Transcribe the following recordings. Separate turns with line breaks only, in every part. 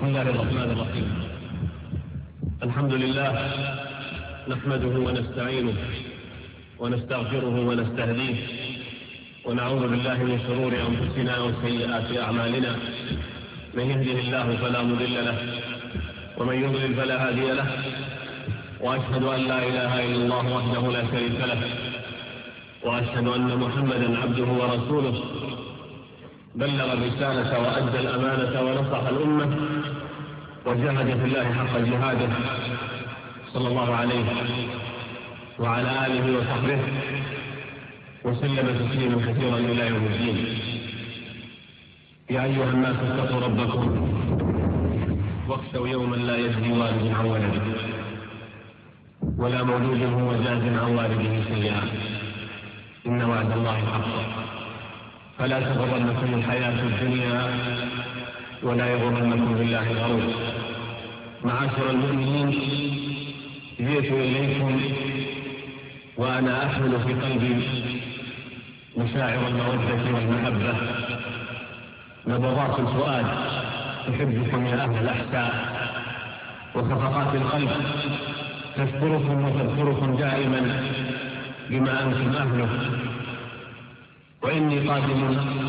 الله الرحمن الرحيم. الحمد لله نحمده ونستعينه ونستغفره ونستهديه ونعوذ بالله من شرور أنفسنا وسيئات أعمالنا. من يهده الله فلا مضل له ومن يضلل فلا هادي له، وأشهد أن لا إله إلا الله وحده لا شريك له، وأشهد أن محمدا عبده ورسوله بلغ الرسالة وأدى الأمانة ونصح الأمة وجاهد في الله حق جهاده صلى الله عليه وعلى آله وصحبه وسلم تسليما كثيرا إلى يوم الدين. يا أيها الناس اتقوا ربكم واخشوا يوما لا يجزي والد عن ولده ولا مولود هو جاز عن والده شيئا، إن وعد الله حق، فلا تغرنكم الحياة الدنيا ولا يغرنكم بالله الغرور. معاشر المؤمنين، جئت إليكم وأنا أحمل في قلبي مشاعر المودة والمحبة، نبضات الفؤاد تحبكم يا أهل الأحساء، وخفقات القلب تذكركم وتذكركم دائما بما أنتم أهله. وإني قادم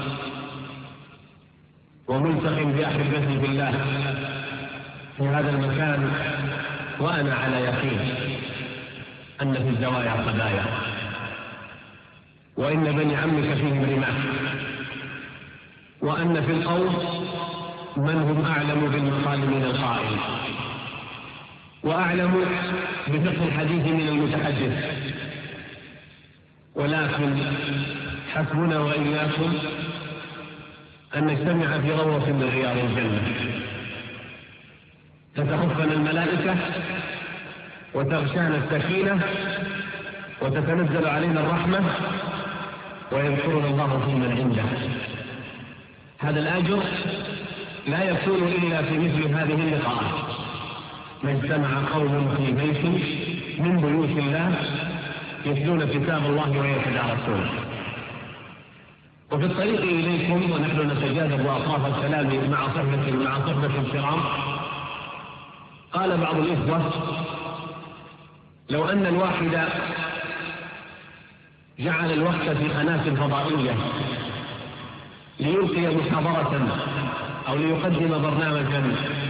وملتقي بأحبتي بالله في هذا المكان وأنا على يقين أن في الزوايا قضايا، وإن بني عمك فيهم رماح، وأن في القوم من هم أعلم بالمقال من القائل، وأعلم بفقه الحديث من المتحدث، ولكن حسبنا وإياكم أن نجتمع في روضة من رياض الجنة تتحفنا الملائكة وتغشانا السكينة وتتنزل علينا الرحمة ويذكرنا الله في من عنده. هذا الأجر لا يكون إلا في مثل هذه اللقاءات، ما اجتمع قوم في بيت من بيوت الله يتلون كتاب الله ويتدارسونه. وفي الطريق إليكم ونحن نتجاذب أطراف الكلام مع صحبة الكرام، قال بعض الإخوة: لو أن الواحد جعل الوقت في قناة فضائية ليلقي محاضرة أو ليقدم برنامجا،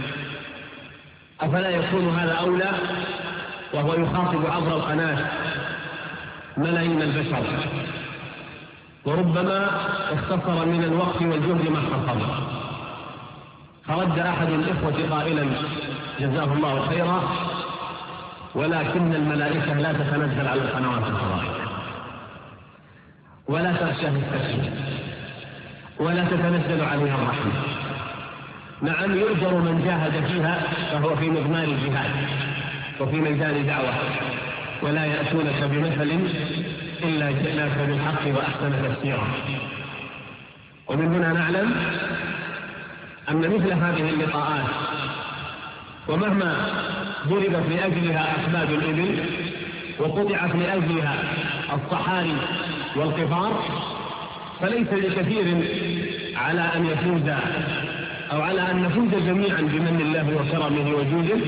أفلا يكون هذا أولى وهو يخاطب عبر القناة ملايين البشر، وربما اختصر من الوقت والجهد ما اختصر. فرد أحد الإخوة قائلا جزاه الله خيرا: ولكن الملائكة لا تتنزل على القنوات الفضائية ولا تغشاه السكينة ولا تتنزل عليها الرحمة. نعم، يؤجر من جاهد فيها فهو في مضمار الجهاد وفي ميدان دعوة، ولا يأتونك بمثل إلا جئناك بالحق وأحسن تفسيرا. ومن هنا نعلم أن مثل هذه اللقاءات، ومهما ضربت لأجلها أسباب الإبل وقطعت لأجلها الصحاري والقفار، فليس لكثير على أن يفوز أو على أن نفوز جميعا بمن الله وكرمه وجوده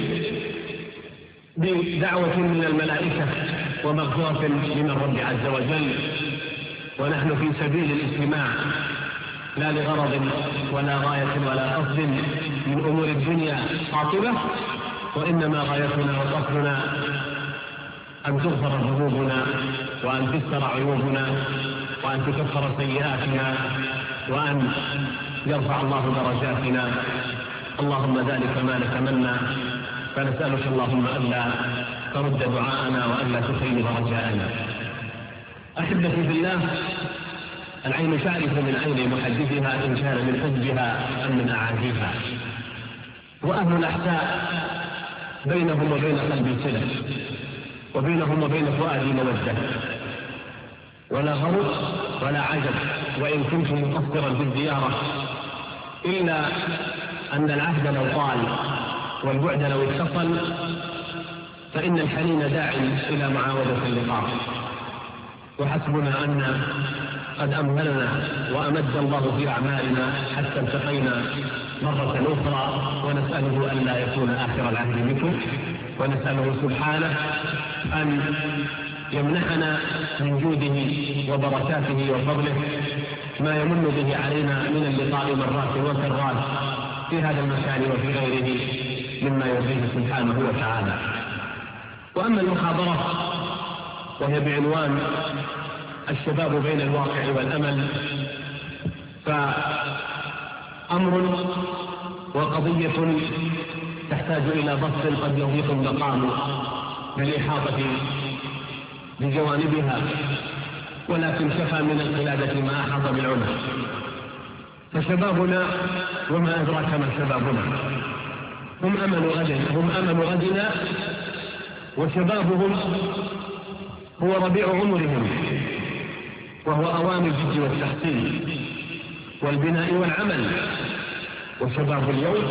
بدعوة من الملائكة ومغفرة من الرب عز وجل، ونحن في سبيل الاجتماع لا لغرض ولا غاية ولا قصد من أمور الدنيا قاطبة، وإنما غايتنا وقصدنا أن تغفر ذنوبنا وأن تستر عيوبنا وأن تكفر سيئاتنا وأن يرفع الله درجاتنا. اللهم ذلك ما نتمنى، فنسألك اللهم ألا ترد دعاءنا وألا تخيب رجاءنا. أحبتي في الله، العين تعرف من عين محدثها إن كان من حزبها أم من أعاديها، وأهل الأحساء بينهم وبين قلبي صلة، وبينهم وبين فؤادي مودة، ولا غرض ولا عجب وإن كنت مقصرا في الزيارة، إلا أن العهد لو طال والبعد لو اتصل، فإن الحنين داع إلى معاودة اللقاء. وحسبنا أن قد أمهلنا وأمد الله في أعمالنا حتى التقينا مرة أخرى، ونسأله أن لا يكون آخر العهد بكم، ونسأله سبحانه أن يمنحنا من جوده وبركاته وفضله ما يمن به علينا من اللقاء مرات وكرات في هذا المكان وفي غيره مما يرضيه سبحانه وتعالى. وأما المحاضرة وهي بعنوان الشباب بين الواقع والأمل، فأمر وقضية تحتاج إلى بسط قد يضيق المقام بالإحاطة بجوانبها، ولكن كفى من القلادة ما أحاط بالعمر. فشبابنا وما أدراك ما شبابنا، هم أمل غدنا، وشبابهم هو ربيع عمرهم، وهو أوان الجد والتحصيل والبناء والعمل. وشباب اليوم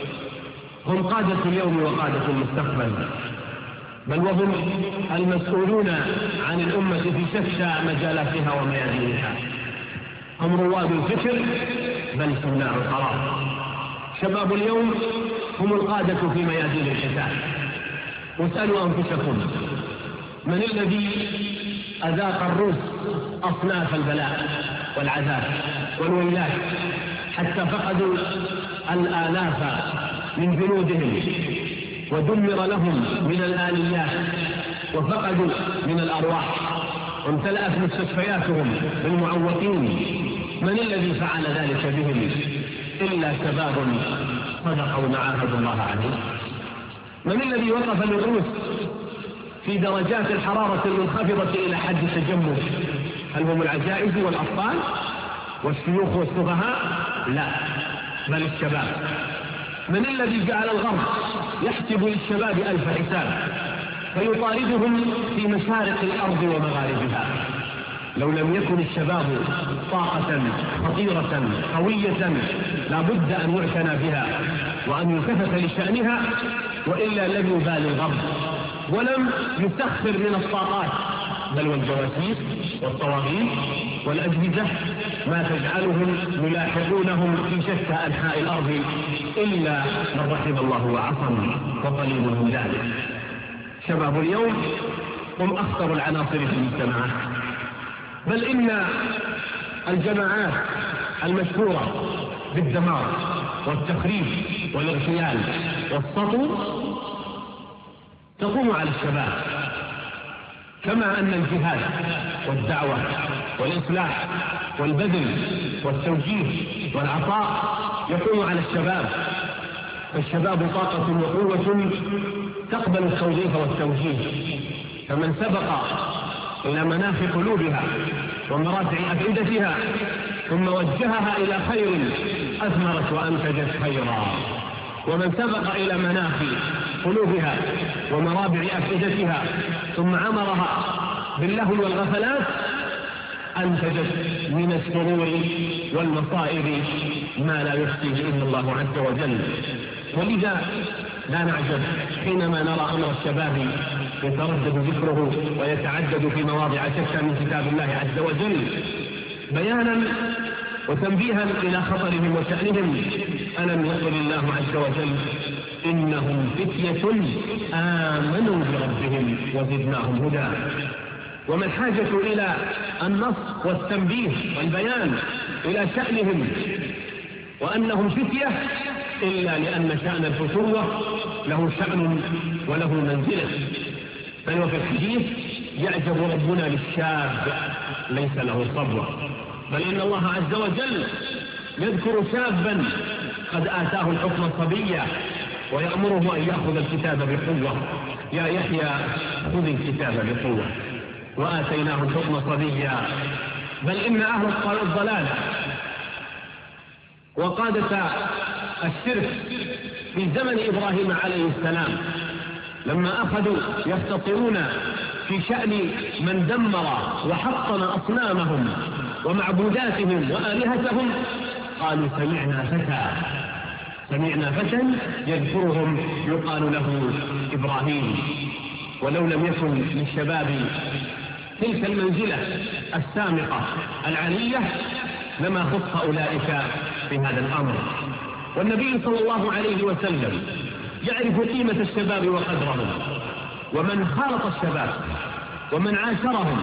هم قادة اليوم وقادة المستقبل، بل وهم المسؤولون عن الأمة في شتى مجالاتها وميادينها. هم رواد الفكر بل صناع القرار. شباب اليوم هم القادة في ميادين القتال. واسألوا أنفسكم من الذي أذاق الروس أصناف البلاء والعذاب والويلات حتى فقدوا الآلاف من جنودهم، ودمر لهم من الآليات، وفقدوا من الأرواح، وامتلأت مستشفياتهم بالمعوقين. من الذي فعل ذلك بهم إلا شباب صدقوا ما عاهدوا الله عليه؟ من الذي وقف للروس في درجات الحرارة المنخفضة إلى حد التجمد؟ هل هم العجائز والأطفال والشيوخ والسفهاء؟ لا، بل الشباب. من الذي جعل الغرب يحسب للشباب 1000 حساب فيطاردهم في مشارق الأرض ومغاربها؟ لو لم يكن الشباب طاقة خطيرة قوية لا بد أن يعتنى بها وأن يكفف لشأنها، وإلا لم يبال الغرب ولم يسخر من الطاقات بل والجواسيس والطواغيت والأجهزة ما تجعلهم يلاحقونهم في شتى أنحاء الأرض إلا من رحم الله وعصم، وقليل من ذلك. شباب اليوم هم أخطر العناصر في المجتمعات، بل إن الجماعات المشهورة بالدمار والتخريب والاغتيال والسطو تقوم على الشباب، كما أن الجهاد والدعوة والإصلاح والبذل والتوجيه والعطاء يقوم على الشباب. فالشباب طاقة وقوة تقبل التوظيف والتوجيه، فمن سبق إلى مناخ قلوبها ومراتع أفئدتها ثم وجهها إلى خير أثمرت وأنتجت خيرا، ومن سبق إلى مناخ قلوبها ومرابع أفئدتها ثم عمرها باللهو والغفلات أنتجت من السرور والمصائب ما لا يحصيه إلا الله عز وجل. ولذا لا نعجب حينما نرى أمر الشباب يتردد ذكره ويتعدد في مواضع شتى من كتاب الله عز وجل، بيانا وتنبيها إلى خطرهم وشأنهم. ألم يقل الله عز وجل إنهم فتية آمنوا بربهم وزدناهم هدى؟ وما الحاجة إلى النص والتنبيه والبيان إلى شأنهم وأنهم فتية إلا لأن شأن الفتوة له شأن وله منزلة. بل وفي الحديث يعجب ربنا للشاب ليس له صبوة، بل إن الله عز وجل يذكر شابا قد آتاه الحكم صبيا ويأمره أن يأخذ الكتاب بقوة. يا يحيى خذ الكتاب بقوة وآتيناه الحكم صبيا. بل إن أهل الضلال وقادة الشرك في زمن إبراهيم عليه السلام لما أخذوا يستطيعون في شأن من دمر وحطم أصنامهم ومعبوداتهم وآلهتهم قالوا سمعنا فتى يذكرهم يقال له إبراهيم. ولو لم يكن للشباب تلك المنزلة السامقة العلية لما خص أولئك في هذا الأمر. والنبي صلى الله عليه وسلم يعرف قيمة الشباب وقدرهم، ومن خالط الشباب ومن عاشرهم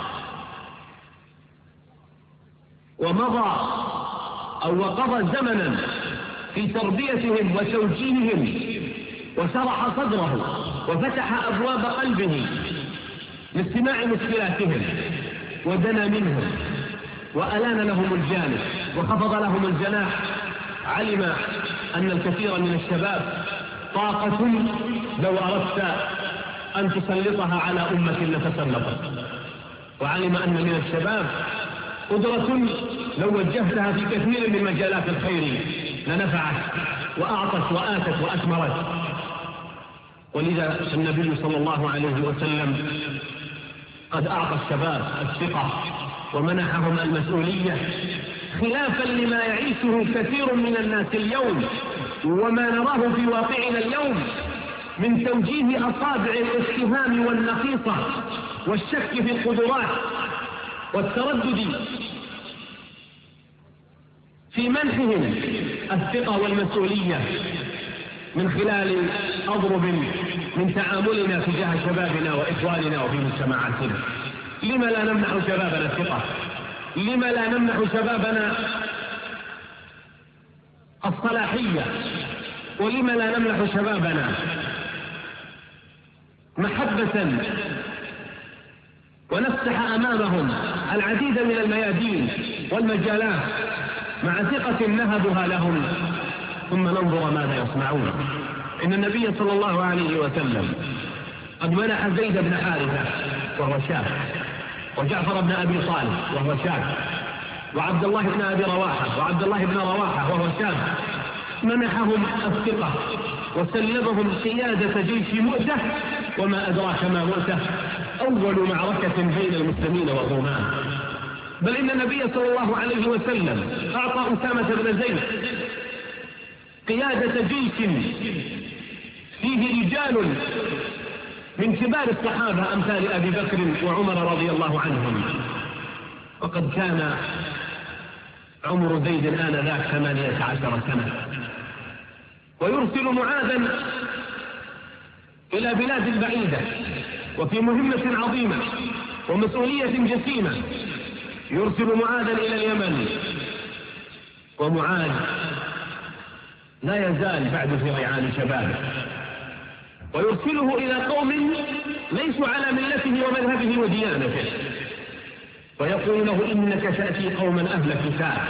ومضى أو وقضى زمنا في تربيتهم وتوجيههم وشرح صدره وفتح أبواب قلبه لاستماع مشكلاتهم ودنا منهم وألان لهم الجانب وخفض لهم الجناح، علم أن الكثير من الشباب طاقة لو أردت أن تسلطها على أمة لتسلطت، وعلم أن من الشباب قدرة لو وجهتها في كثير من مجالات الخير لنفعت وأعطت وآتت وأثمرت. ولذا النبي صلى الله عليه وسلم قد أعطى الشباب الثقة ومنحهم المسؤولية، خلافا لما يعيشه كثير من الناس اليوم وما نراه في واقعنا اليوم من توجيه أصابع الاتهام والنقيصة والشك في القدرات والتردد في منحهم الثقة والمسؤولية من خلال أضرب من تعاملنا تجاه شبابنا وإخواننا وفي مجتمعاتنا. لما لا نمنح شبابنا الثقة؟ لما لا نمنح شبابنا الصلاحية؟ ولما لا نمنح شبابنا محبة ونفتح أمامهم العديد من الميادين والمجالات مع ثقة نهبها لهم ثم ننظر ماذا يصنعون؟ إن النبي صلى الله عليه وسلم قد منح زيد بن حارثة وهو شاب، وجعفر بن أبي طالب وهو شاب، وعبد الله بن أبي رواحة وعبد الله بن رواحة وهو شاب، منحهم الثقة وسلمهم قيادة جيش مؤتة. وما أدراك ما مؤتة؟ أول معركة بين المسلمين والرومان. بل إن النبي صلى الله عليه وسلم أعطى أسامة بن زيد قيادة جيش فيه رجال من كبار الصحابة أمثال أبي بكر وعمر رضي الله عنهم، وقد كان عمر زيد آنذاك 18 سنة. ويرسل معاذا إلى بلاد بعيدة وفي مهمة عظيمة ومسؤولية جسيمة، يرسل معاذا إلى اليمن، ومعاذ لا يزال بعد في ريعان شبابه، ويرسله إلى قوم ليسوا على ملته ومذهبه وديانته، ويقول له إنك تأتي قوما أهل كتاب،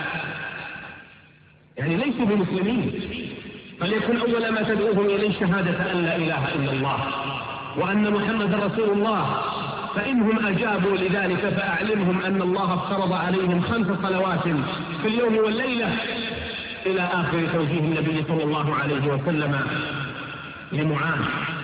يعني ليسوا بمسلمين، فليكن أول ما تدعوهم إليه شهادة أن لا إله إلا الله وأن محمد رسول الله، فإنهم أجابوا لذلك فأعلمهم أن الله افترض عليهم 5 صلوات في اليوم والليلة، إلى آخر توجيه النبي صلى الله عليه وسلم لمعاذ.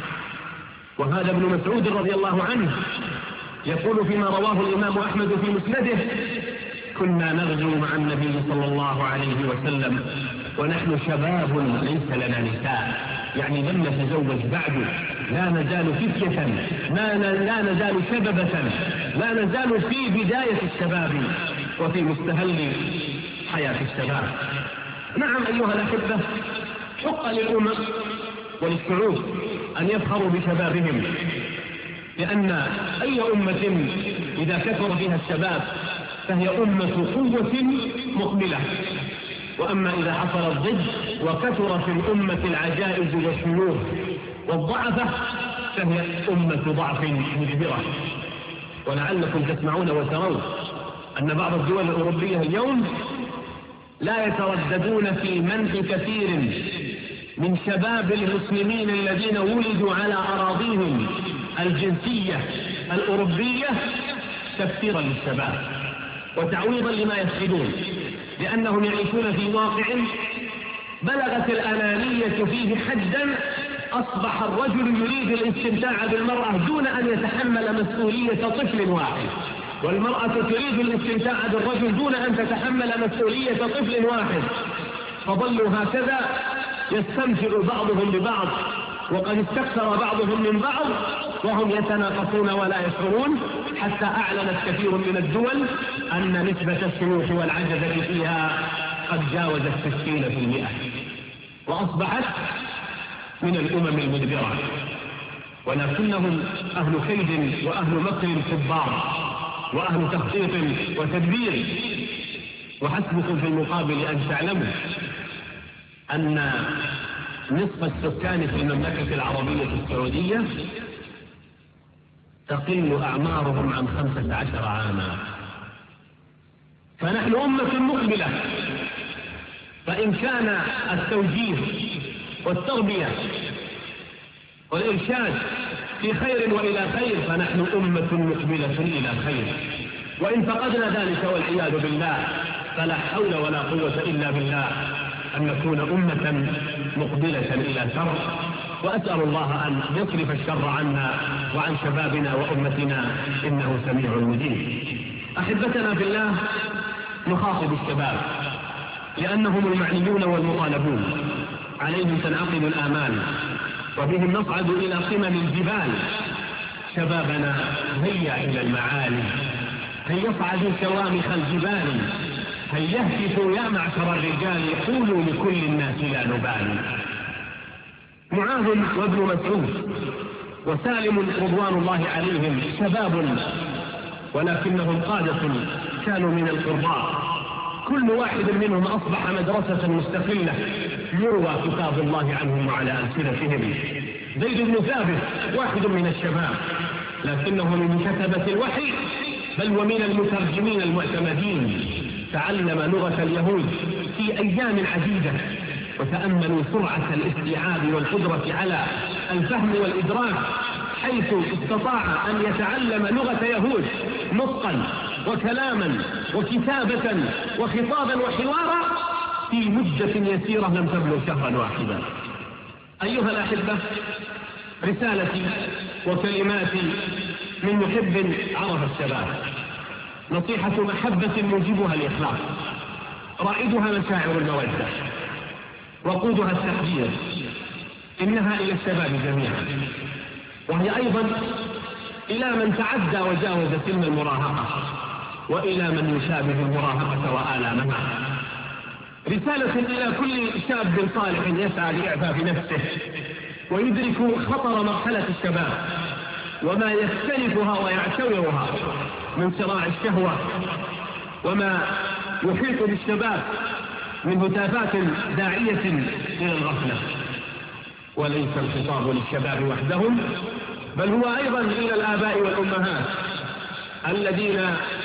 وهذا ابن مسعود رضي الله عنه يقول فيما رواه الإمام أحمد في مسنده: كنا نغزو مع النبي صلى الله عليه وسلم ونحن شباب ليس لنا نساء، يعني لم نتزوج بعد، لا نزال فتية، لا نزال شببة، لا نزال في بداية الشباب وفي مستهل حياة الشباب. نعم أيها الأحبة، حق للأمم وللشعوب أن يفخروا بشبابهم، لأن أي أمة إذا كثر فيها الشباب فهي أمة قوة مقبلة، وأما إذا حصل الضد وكثر في الأمة العجائز والشيوخ والضعفة فهي أمة ضعف مجبرة. ولعلكم تسمعون وترون أن بعض الدول الأوروبية اليوم لا يترددون في منع كثير من شباب المسلمين الذين ولدوا على أراضيهم الجنسية الأوروبية تفسيرا للشباب وتعويضا لما يفقدون، لأنهم يعيشون في واقع بلغت الأنانية فيه حدا، أصبح الرجل يريد الاستمتاع بالمرأة دون أن يتحمل مسؤولية طفل واحد، والمرأة تريد الاستمتاع بالرجل دون أن تتحمل مسؤولية طفل واحد، فظلوا هكذا يستمتع بعضهم ببعض، وقد استكثر بعضهم من بعض وهم يتناقصون ولا يشعرون، حتى أعلنت كثير من الدول أن نسبة الشيوخ والعجزة فيها قد جاوزت 60%، وأصبحت من الأمم المدبرة، ولكنهم أهل كيد وأهل مكر كبار وأهل تخطيط وتدبير. وحسبكم في المقابل أن تعلموا أن نصف السكان في المملكة العربية السعودية تقل أعمارهم عن 15 عاما، فنحن أمة مقبلة. فإن كان التوجيه والتربية والإرشاد في خير وإلى خير فنحن أمة مقبلة إلى خير، وإن فقدنا ذلك والعياذ بالله فلا حول ولا قوة إلا بالله أن نكون أمة مقبلة إلى شر. وأسأل الله أن يصرف الشر عنا وعن شبابنا وأمتنا إنه سميع مجيب. أحبتنا في الله، نخاطب الشباب لأنهم المعنيون والمطالبون، عليهم تنعقد الآمال وبهم نصعد إلى قمم الجبال. شبابنا هيا إلى المعالي، هيا يصعدوا شوامخ الجبال، هيا يهتفوا يا معشر الرجال، قولوا لكل الناس لا نبالي. معاذ وابن مسعود وسالم رضوان الله عليهم شباب ولكنهم قادة كانوا من القرباء، كل واحد منهم أصبح مدرسة مستقلة يروى كتاب الله عنهم وعلى ألسنتهم. زيد بن ثابت واحد من الشباب لكنه من كتبة الوحي بل ومن المترجمين المعتمدين، تعلم لغة اليهود في أيام عديدة، وتأملوا سرعة الاستيعاب والقدرة على الفهم والإدراك، حيث استطاع أن يتعلم لغة يهود نطقا وكلاما وكتابة وخطابا وحوارا في مدة يسيرة لم تبلغ شهرا واحدا. أيها الأحبة، رسالتي وكلماتي من محب عرف الشباب، نصيحة محبة موجبها الإخلاص، رائدها مشاعر المودة، وقودها التحذير، إنها إلى الشباب جميعا، وهي أيضا إلى من تعدى وجاوز سن المراهقة، وإلى من يشابه المراهقة وآلامها. رسالة إلى كل شاب صالح يسعى لإعفاف نفسه ويدرك خطر مرحلة الشباب وما يختلفها ويعتورها من صراع الشهوة، وما يحيط بالشباب من هتافات داعية إلى الغفلة. وليس الخطاب للشباب وحدهم، بل هو أيضا إلى الآباء والأمهات الذين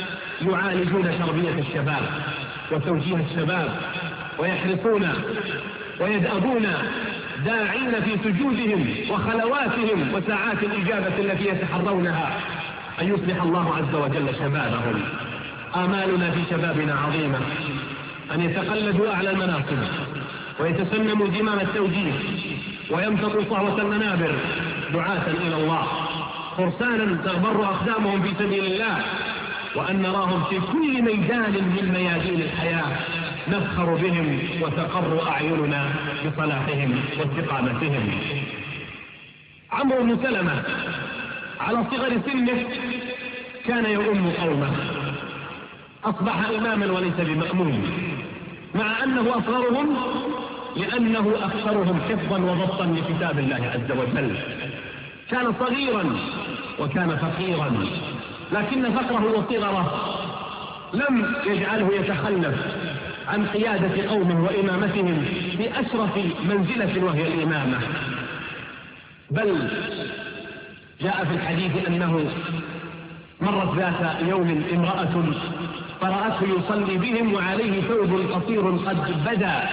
يعالجون تربية الشباب وتوجيه الشباب ويحرصون ويدأبون داعين في سجودهم وخلواتهم وساعات الإجابة التي يتحرونها أن يصلح الله عز وجل شبابهم. آمالنا في شبابنا عظيمة، أن يتقلدوا أعلى المناصب ويتسنموا زمام التوجيه ويمتطوا صهوة المنابر دعاة إلى الله، فرسانا تغبر أقدامهم في سبيل الله، وأن نراهم في كل ميدان من ميادين الحياة نفخر بهم وتقر أعيننا بصلاحهم واستقامتهم. عمرو بن سلمة على صغر سنه كان يؤم قومه، أصبح إماما وليس بمأمون، مع أنه أصغرهم لأنه أكثرهم حفظا وضبطا لكتاب الله عز وجل. كان صغيرا وكان فقيرا، لكن فقره وصغره لم يجعله يتخلف عن قيادة قومه وإمامتهم بأشرف منزلة وهي الإمامة. بل جاء في الحديث أنه مرت ذات يوم امرأة فرأته يصلي بهم وعليه ثوب قصير قد بدا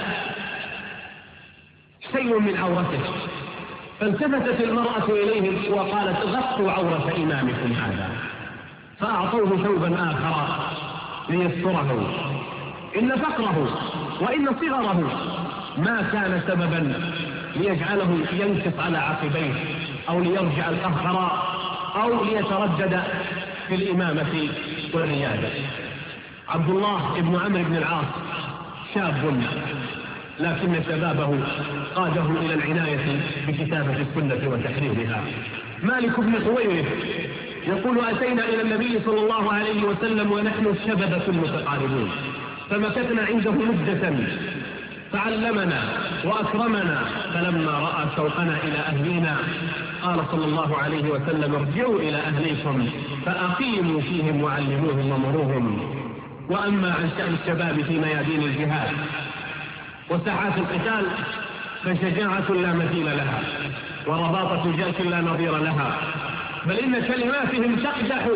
شيء من عورته، فالتفتت المرأة إليهم وقالت غطوا عورة إمامكم هذا، فأعطوه ثوبا آخر ليستره. إن فقره وإن صغره ما كان سببا ليجعله ينكص على عقبيه أو ليرجع القهقراء أو ليتردد في الإمامة والريادة. عبد الله بن عمرو بن العاص شاب، لكن شبابه قاده إلى العناية بكتابة السنة وتحريرها. مالك بن حويرث يقول أتينا إلى النبي صلى الله عليه وسلم ونحن الشببة المتقاربون، فمكثنا عنده مدة فعلمنا وأكرمنا، فلما رأى شوقنا إلى أهلنا قال صلى الله عليه وسلم ارجعوا إلى أهليكم فأقيموا فيهم وعلموهم ومروهم. وأما عن شأن الشباب في ميادين الجهاد وساحات القتال فشجاعة لا مثيل لها ورباطة جأش لا نظير لها، بل إن كلماتهم تقدح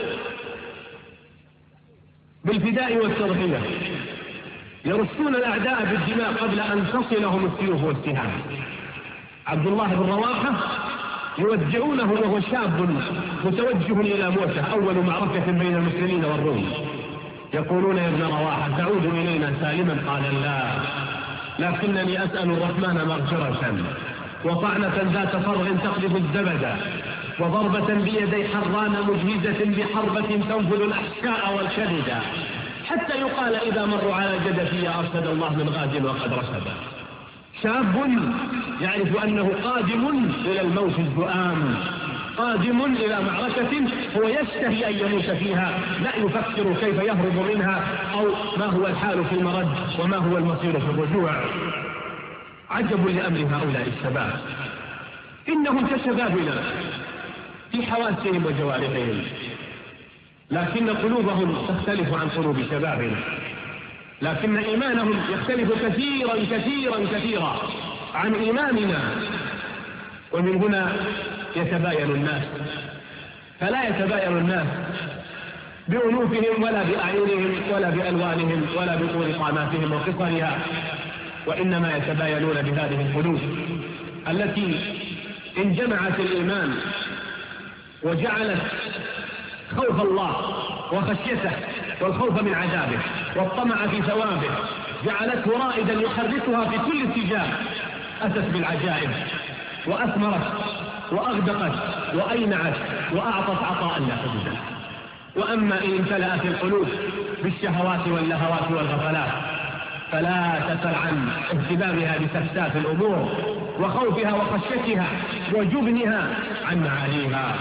بالفداء والتضحية، يرسون الأعداء بالدماء قبل أن تصلهم السيوف والسهام. عبد الله بن رواحة يودعونه وهو شاب متوجه إلى موسى أول معركة بين المسلمين والروم، يقولون يا ابن رواحة تعود إلينا سالما؟ قال لا، لكنني أسأل الرحمن مغفرة وطعنة ذات فرغ تقذف الزبد وضربة بيدي حران مجهزة بحربة تنفذ الأحشاء والكبد، حتى يقال إذا مروا على جدتي يا أرشد الله من غاد وقد رشد. شاب يعرف أنه قادم إلى الموت الزؤام، قادم إلى معركة هو يشتهي أن يموت فيها، لا يفكر كيف يهرب منها أو ما هو الحال في المرد وما هو المصير في الرجوع. عجب لأمر هؤلاء الشباب، إنهم كشبابنا في حواسهم وجوارحهم، لكن قلوبهم تختلف عن قلوب شبابنا، لكن إيمانهم يختلف كثيرا كثيرا كثيرا عن إيماننا. ومن هنا يتباين الناس، فلا يتباين الناس بأنوفهم ولا بأعينهم ولا بألوانهم ولا بطول قاماتهم وقصرها، وإنما يتباينون بهذه القلوب التي إن جمعت الإيمان وجعلت خوف الله وخشيته والخوف من عذابه والطمع في ثوابه، جعلته رائدا يحركها في كل اتجاه، أتت بالعجائب وأثمرت وأغدقت وأينعت وأعطت عطاء لا حدود. وأما إن امتلأت القلوب بالشهوات واللهوات والغفلات فلا تسل عن اهتمامها بسفساف الأمور وخوفها وخشيتها وجبنها عن معانيها.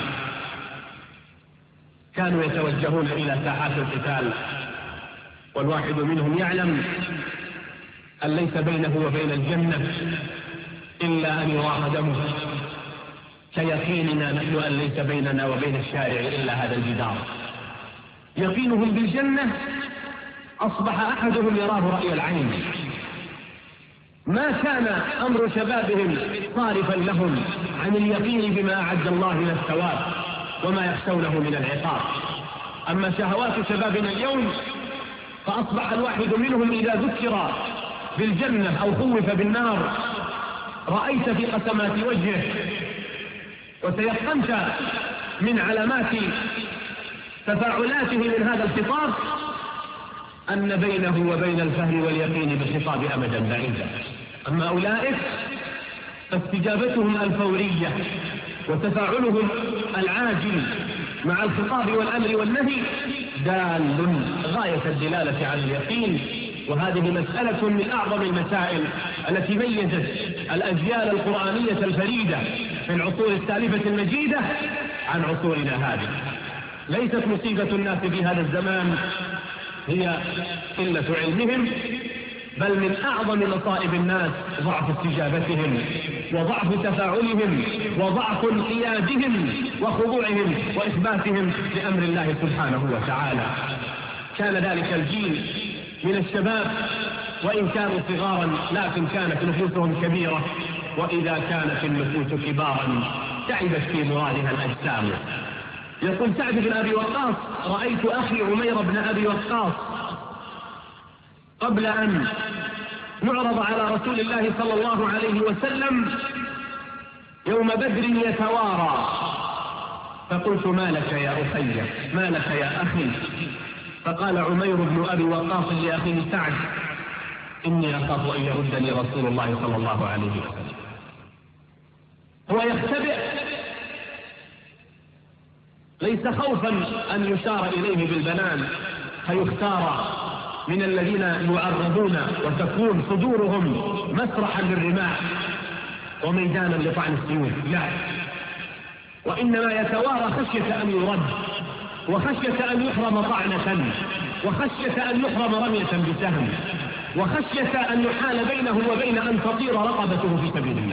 كانوا يتوجهون إلى ساحات القتال والواحد منهم يعلم أن ليس بينه وبين الجنة إلا أن يراق دمه، كيقيننا نحن أن ليس بيننا وبين الشارع إلا هذا الجدار. يقينهم بالجنة أصبح أحدهم يراه رأي العين. ما كان أمر شبابهم صارفا لهم عن اليقين بما أعد الله من الثواب وما يخشونه من العقاب. أما شهوات شبابنا اليوم فأصبح الواحد منهم إذا ذكر بالجنة أو خوف بالنار رأيت في قسمات وجهه وتيقنت من علامات تفاعلاته من هذا الخطاب أن بينه وبين الفهم واليقين بالخطاب أمدا بعيدا. أما أولئك فاستجابتهم الفورية وتفاعلهم العاجل مع الخطاب والأمر والنهي دال غاية الدلالة على اليقين. وهذه مسألة من أعظم المسائل التي ميزت الأجيال القرآنية الفريدة في العصور السالفة المجيدة عن عصورنا هذه. ليست مصيبة الناس في هذا الزمان هي قلة علمهم، بل من أعظم مصائب الناس ضعف استجابتهم وضعف تفاعلهم وضعف انقيادهم وخضوعهم وإثباتهم لأمر الله سبحانه وتعالى. كان ذلك الجيل من الشباب وإن كانوا صغارا لكن كانت نفوسهم كبيرة، وإذا كانت النفوس كبارا تعبت في مرادها الأجسام. يقول سعد بن أبي وقاص رأيت أخي عمير بن أبي وقاص قبل أن يعرض على رسول الله صلى الله عليه وسلم يوم بدر يتوارى، فقلت ما لك يا أخي، ما لك يا أخي؟ فقال عمير بن أبي وقاص لأخيه سعد إني أخاف أن يردني رسول الله صلى الله عليه وسلم. هو يختبئ ليس خوفا أن يشار إليه بالبنان فيختار من الذين يعرضون وتكون صدورهم مسرحا للرماح وميدانا لطعن السيوف، لا، وإنما يتوارى خشية أن يرد، وخشية أن يحرم طعنة، وخشية أن يحرم رمية بسهم، وخشية أن يحال بينه وبين أن تطير رقبته في سبيل الله.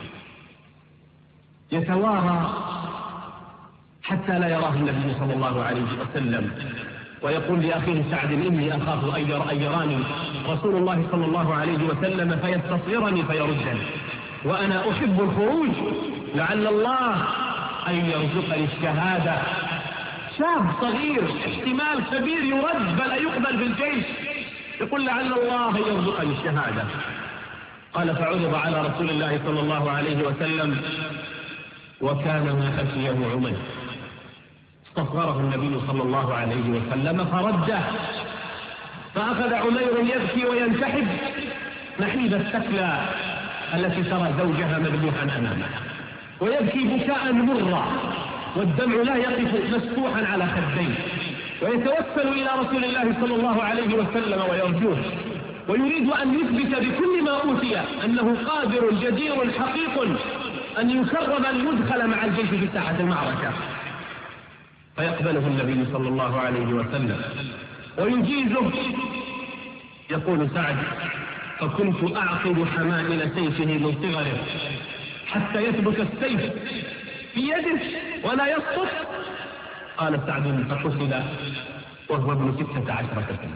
يتوارى حتى لا يراه النبي صلى الله عليه وسلم، ويقول لأخيه سعد: إني أخاف أن يراني رسول الله صلى الله عليه وسلم فيستصغرني فيردني، وأنا أحب الخروج، لعل الله أن يرزقني الشهادة. شاب صغير احتمال كبير يرد بل يقبل في الجيش، يقول لعل الله أن يرزقني الشهادة. قال: فعرض على رسول الله صلى الله عليه وسلم وكان ما خشيه عمير، استصغره النبي صلى الله عليه وسلم فرده، فأخذ عمير يبكي وينتحب نحيب الثكلى التي ترى زوجها مذبوحا أمامها، ويبكي بكاء مرا، والدمع لا يقف مسفوحا على خديه، ويتوسل إلى رسول الله صلى الله عليه وسلم ويرجوه، ويريد أن يثبت بكل ما أوتي أنه قادر جدير حقيق أن يكرم أن يدخل مع الجيش في ساحة المعركة. فيقبله النبي صلى الله عليه وسلم ويجيزه. يقول سعد: فكنت أعقد حمائل سيفه من صغره حتى يثبت السيف في يده ولا يسقط. قال سعد: فقتل وهو ابن 16 سنة.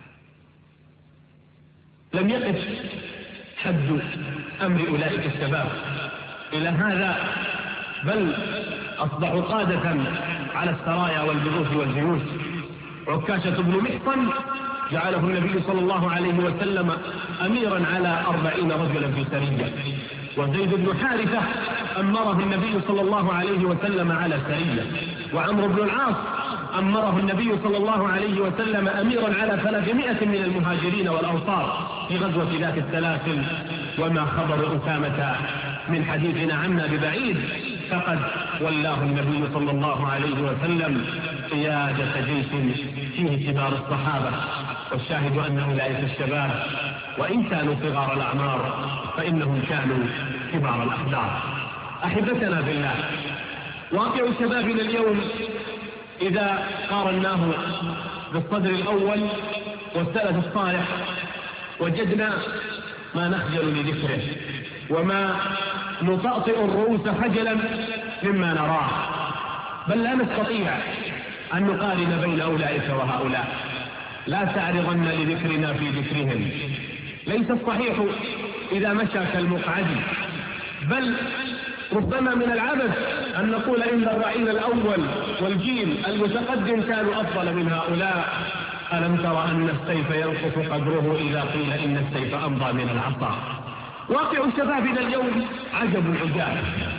لم يقف حد أمر أولئك الشباب إلى هذا، بل أصبحوا قادة على السرايا والبعوث والجيوش. عكاشة بن محصن جعله النبي صلى الله عليه وسلم أميرا على 40 رجلا في سرية، وزيد بن حارثة أمره النبي صلى الله عليه وسلم على سرية، وعمرو بن العاص أمره النبي صلى الله عليه وسلم أميرا على 300 من المهاجرين والأنصار في غزوة ذات السلاسل. وما خبر أسامة من حديثنا عنا ببعيد، فقد ولاه النبي صلى الله عليه وسلم قيادة جيش فيه كبار الصحابة. والشاهد أن أولئك الشباب وإن كانوا صغار الأعمار فإنهم كانوا كبار الأقدار. أحبتنا بالله، واقع شبابنا اليوم إذا قارناه بالصدر الأول والسلف الصالح وجدنا ما نخجل لذكره وما نطأطئ الرؤوس خجلا مما نراه، بل لا نستطيع أن نقارن بين أولئك وهؤلاء. لا تعرضن لذكرنا في ذكرهم. ليس الصحيح إذا مشى كالمقعد، بل ربما من العبث أن نقول إن الرعيل الأول والجيل المتقدم كانوا أفضل من هؤلاء. ألم تر أن السيف ينقص قدره إذا قيل إن السيف أمضى من العصا. واقع شبابنا اليوم عجب عجاب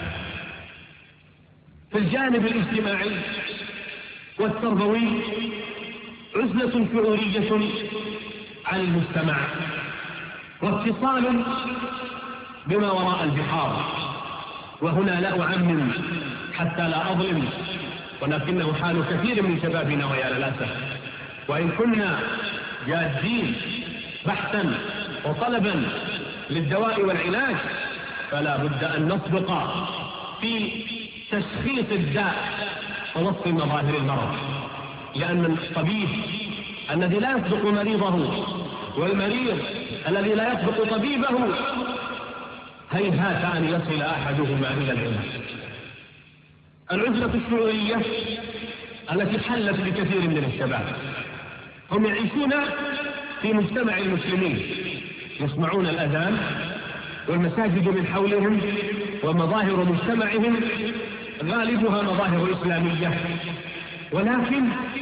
في الجانب الاجتماعي والتربوي، عزلة شعورية عن المجتمع، واتصال بما وراء البحار. وهنا لا أعمم حتى لا أظلم، ولكنه حال كثير من شبابنا ويا للأسف. وإن كنا جادين بحثا وطلبا للدواء والعلاج، فلا بد أن نصدق في تشخيص الداء ووصف مظاهر المرض، لأن الطبيب الذي لا يصدق مريضه والمريض الذي لا يصدق طبيبه هيهات أن يصل أحدهما إلى العلاج. العزلة الشعورية التي حلت بكثير من الشباب، هم يعيشون في مجتمع المسلمين، يسمعون الأذان والمساجد من حولهم، ومظاهر مجتمعهم غالبها مظاهر إسلامية، ولكن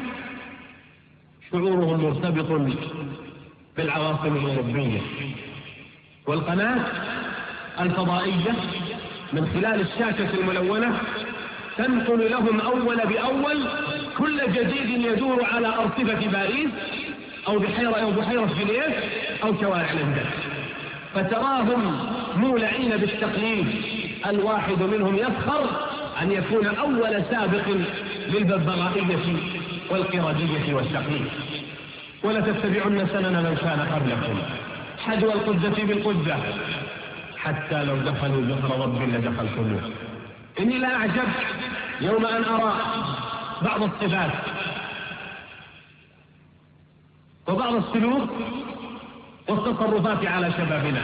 شعورهم مرتبط بالعواصم الأوروبية والقناة الفضائية من خلال الشاشة الملونة تنقل لهم أول بأول كل جديد يدور على أرصفة باريس أو بحيرة فينيس أو شوارع لندن، فتراهم مولعين بالتقليد. الواحد منهم يفخر أن يكون أول سابق للببغائية والقردية والتقليد. ولا تتبعن سنن من كان قبلكم حذو القدة بالقدة حتى لو دخلوا جحر رب لدخلتموه. إني لا أعجب يوم أن أرى بعض الصفات وبعض السلوك والتصرفات على شبابنا،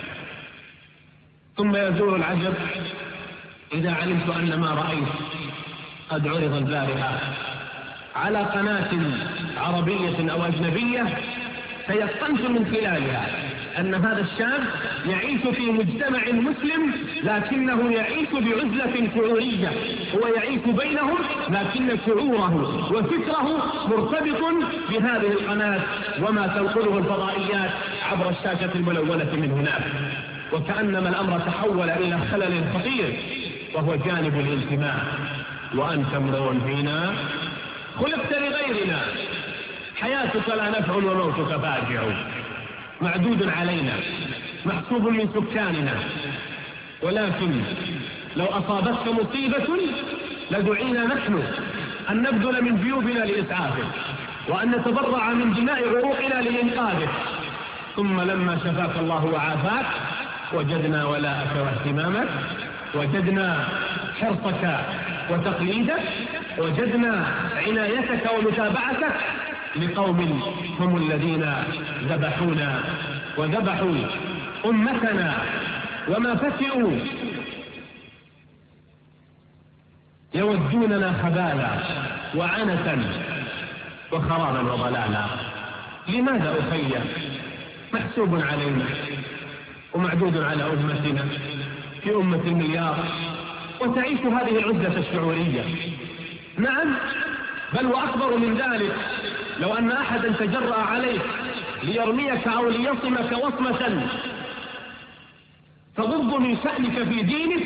ثم يزول العجب إذا علمت أن ما رأيت قد عرض البارحة على قناة عربية أو أجنبية، تيقنت من خلالها أن هذا الشاب يعيش في مجتمع مسلم لكنه يعيش بعزلة شعورية، هو يعيش بينهم لكن شعوره وفكره مرتبط بهذه القناة وما تنقله الفضائيات عبر الشاشة الملونة من هناك، وكأنما الأمر تحول إلى خلل خطير وهو جانب الانتماء. وأنت امرؤ فينا خلقت لغيرنا، حياتك لا نفع وموتك فاجع، معدود علينا، محسوب من سكاننا، ولكن لو أصابتك مصيبة لدعينا نحن أن نبذل من جيوبنا لإسعافه وأن نتبرع من دماء عروقنا لإنقاذه، ثم لما شفاك الله وعافاك وجدنا ولاءك واهتمامك، وجدنا حرصك وتقليدك، وجدنا عنايتك ومتابعتك لقوم هم الذين ذبحونا وذبحوا أمتنا وما فتئوا، يودوننا خبالا وعنة وخرابا وضلالا. لماذا أخي محسوب علينا ومعدود على أمتنا في أمة المليار وتعيش هذه العزلة الشعورية؟ نعم، بل وأكبر من ذلك، لو أن أحدا تجرأ عليك ليرميك أو ليصمك وصمة تغض من شأنك في دينك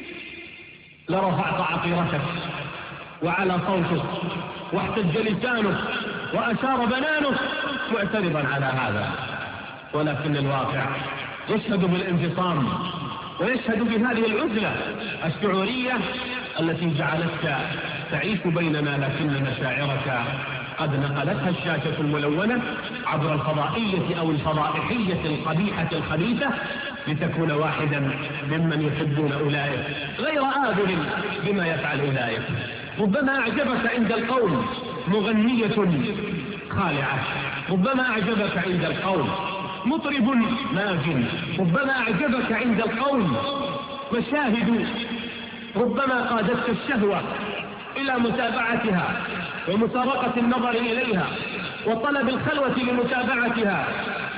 لرفعت عقيرتك وعلى صوتك واحتج لسانك وأشار بنانك معترضا على هذا، ولكن الواقع يشهد بالانفصام ويشهد بهذه العزلة الشعورية التي جعلتك تعيش بيننا، لكن مشاعرك قد نقلتها الشاشة الملونة عبر الفضائية أو الفضائحية القبيحة الخبيثة لتكون واحدا ممن يحبون أولئك غير آذن بما يفعل أولئك. ربما أعجبك عند القوم مغنية خالعة، ربما أعجبك عند القوم مطرب ناج، ربما أعجبك عند القوم مشاهد ربما قادتك الشهوة إلى متابعتها ومسارقة النظر إليها وطلب الخلوة لمتابعتها،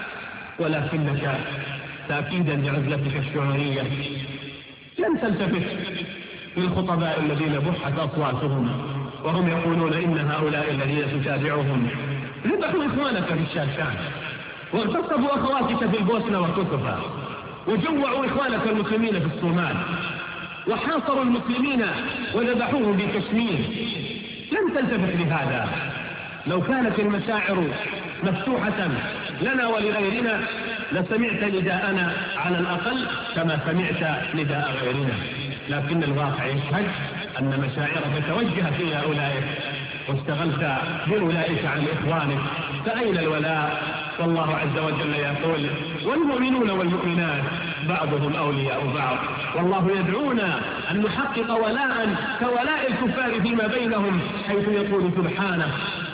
ولكنك تأكيدا لعزلتك الشعورية لم تلتفت للخطباء الذين بحت أصواتهم وهم يقولون إن هؤلاء الذين تتابعهم ذبحوا إخوانك في الشاشات واغتصبوا أخواتك في البوسنة وكوسوفا وجوعوا إخوانك المسلمين في الصومال وحاصروا المسلمين وذبحوهم في كشمير. لم تلتفت لهذا. لو كانت المشاعر مفتوحة لنا ولغيرنا لسمعت نداءنا على الأقل كما سمعت نداء غيرنا، لكن الواقع يشهد أن مشاعرك توجهت إلى أولئك واشتغلت بأولئك عن إخوانك، فأين الولاء؟ والله عز وجل يقول والمؤمنون والمؤمنات بعضهم أولياء بعض، والله يدعونا أن نحقق ولاء كولاء الكفار فيما بينهم، حيث يقول سبحانه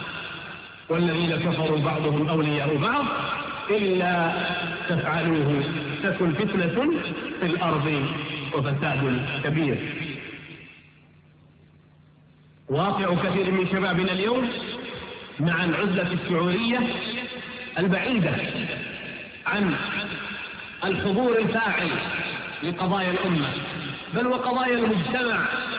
والذين كفروا بعضهم أولياء بعض إلا تفعلوه تكن فتنة في الأرض وفساد كبير. واقع كثير من شبابنا اليوم مع العزلة الشعورية البعيدة عن الحضور الفاعل لقضايا الأمة بل وقضايا المجتمع.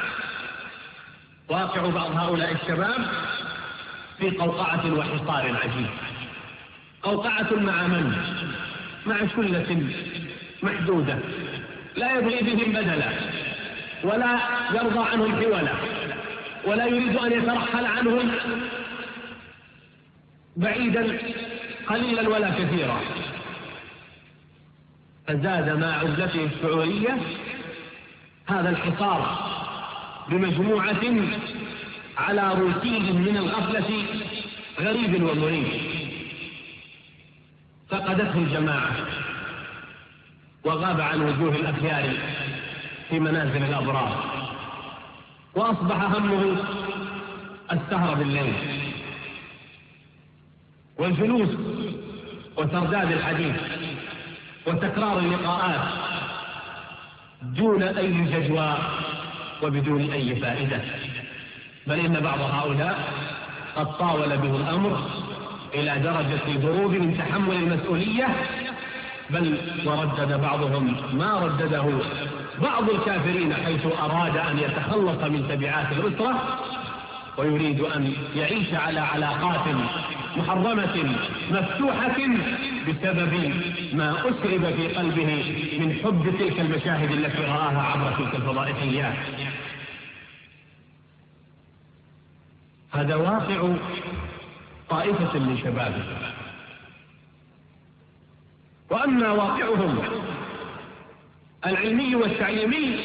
واقع بعض هؤلاء الشباب في قوقعة وحصار عجيب، قوقعة مع من؟ مع شلة محدودة لا يبغي بهم بدلا ولا يرضى عنهم حولا ولا يريد أن يترحل عنهم بعيدا قليلا ولا كثيرا، فزاد مع عزلته الشعورية هذا الحصار بمجموعة على روتين من الغفلة غريب ومريب. فقدته الجماعة وغاب عن وجوه الأخيار في منازل الأبرار، وأصبح همه السهر بالليل والجلوس وترداد الحديث وتكرار اللقاءات دون أي جدوى وبدون أي فائدة. بل إن بعض هؤلاء قد طاول به الأمر إلى درجة الهروب من تحمل المسؤولية، بل وردد بعضهم ما ردده بعض الكافرين حيث أراد أن يتخلص من تبعات الأسرة ويريد أن يعيش على علاقات محرمة مفتوحة بسبب ما أسرب في قلبه من حب تلك المشاهد التي رآها عبر تلك الفضائحيات. هذا واقع طائفة من شبابه. وأما واقعهم العلمي والتعليمي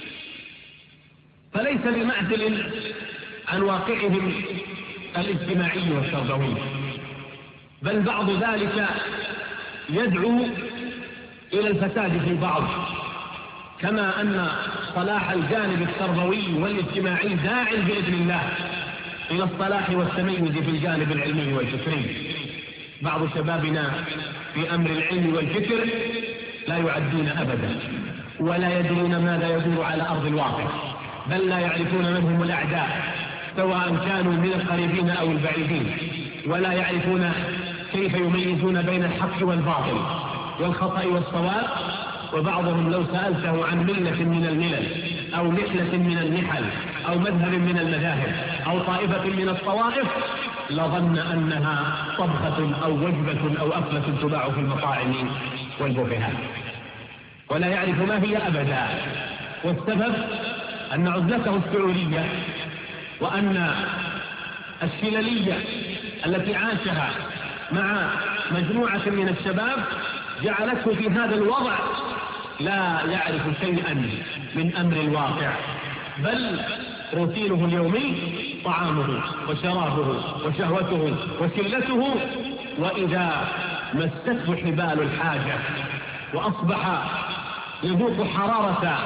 فليس بمعزل عن واقعهم الاجتماعي والتربوي، بل بعض ذلك يدعو إلى الفساد في البعض، كما أن صلاح الجانب التربوي والاجتماعي داع بإذن الله إلى الصلاح والتميز في الجانب العلمي والفكري. بعض شبابنا في أمر العلم والفكر لا يعدون أبدا، ولا يدرون ماذا يدور على أرض الواقع، بل لا يعرفون من هم الأعداء سواء كانوا من القريبين أو البعيدين، ولا يعرفون كيف يميزون بين الحق والباطل والخطأ والصواب. وبعضهم لو سألته عن ملة من الملل أو نحلة من النحل أو مذهب من المذاهب أو طائفة من الطوائف لظن أنها طبخة أو وجبة أو أكلة تباع في المطاعم والبوفيهات، ولا يعرف ما هي أبدا. والسبب أن عزلته الشعورية وأن الشللية التي عاشها مع مجموعة من الشباب جعلته في هذا الوضع لا يعرف شيئا من أمر الواقع، بل روتينه اليومي طعامه وشرابه وشهوته وشلته، وإذا مسته حبال الحاجة وأصبح يذوق حرارة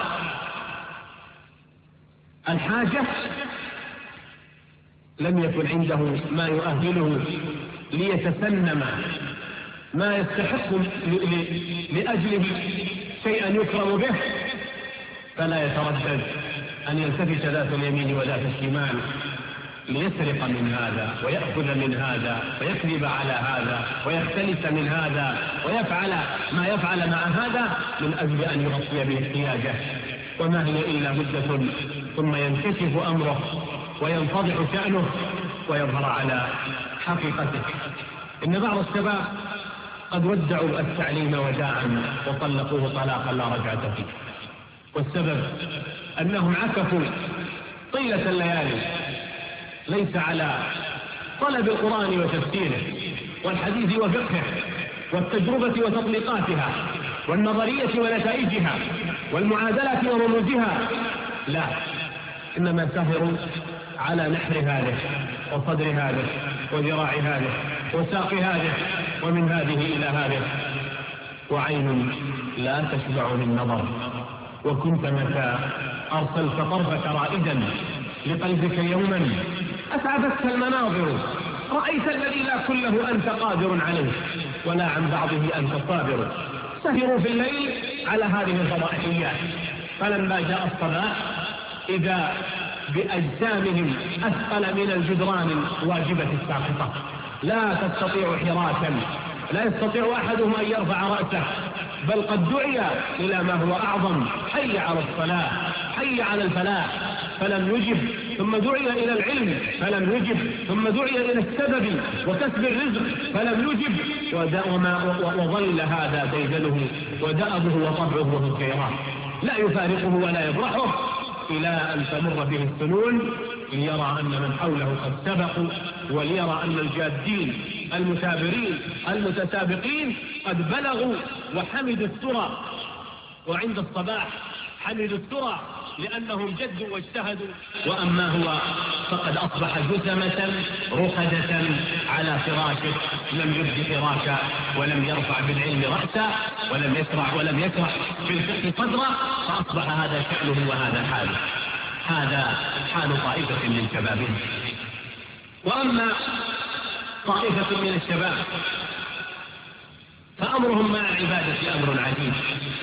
الحاجة لم يكن عنده ما يؤهله ليتسنم ما يستحق لأجله شيئا يكرم به، فلا يتردد أن يلتفت ذات اليمين وذات الشمال ليسرق من هذا ويأخذ من هذا ويكذب على هذا ويختلس من هذا ويفعل ما يفعل مع هذا من أجل أن يغطي به احتياجه، وما هي إلا مدة ثم ينكشف أمره وينفضح شأنه ويظهر على حقيقته. إن بعض الشباب قد ودعوا التعليم وداعا وطلقوه طلاقا لا رجعة فيه، والسبب أنهم عكفوا طيلة الليالي ليس على طلب القرآن وتفسيره والحديث وفقهه والتجربة وتطبيقاتها والنظرية ونتائجها والمعادلة ورموزها، لا، إنما سهروا على نحر هذه وصدر هذه وذراع هذه وساق هذه ومن هذه إلى هذه، وعين لا تشبع من نظر. وكنت متى أرسلت طرفك رائدا لقلبك يوما أسعدتك المناظر، رأيت الذي لا كله أنت قادر عليه ولا عن بعضه أنت صابر. سهروا في الليل على هذه الفضائحيات، فلما جاء الصباح إذا بأجسامهم أثقل من الجدران الواجبة الساقطة، لا تستطيع حراكا، لا يستطيع أحدهم أن يرفع رأسه، بل قد دعي إلى ما هو أعظم: حي على الصلاة، حي على الفلاح، فلم يجب، ثم دعي إلى العلم فلم يجب، ثم دعي إلى السبب وكسب الرزق فلم يجب، وظل هذا ديدنه ودأبه وطبعه وهجيراه لا يفارقه ولا يبرحه إلى أن تمر به السنون ليرى أن من حوله قد سبقوا، وليرى أن الجادين المثابرين المتسابقين قد بلغوا وحمدوا الثرى، وعند الصباح حمدوا الثرى لأنهم جدوا واجتهدوا. وأما هو فقد أصبح جثمة رقدة على فراشه، لم يبد فراكا ولم يرفع بالعلم رأسا ولم يسرع في الفقه صدرا، فأصبح هذا شأنه وهذا حاله. هذا حال طائفة من شبابنا. وأما طائفة من الشباب فأمرهم مع العبادة أمر عجيب.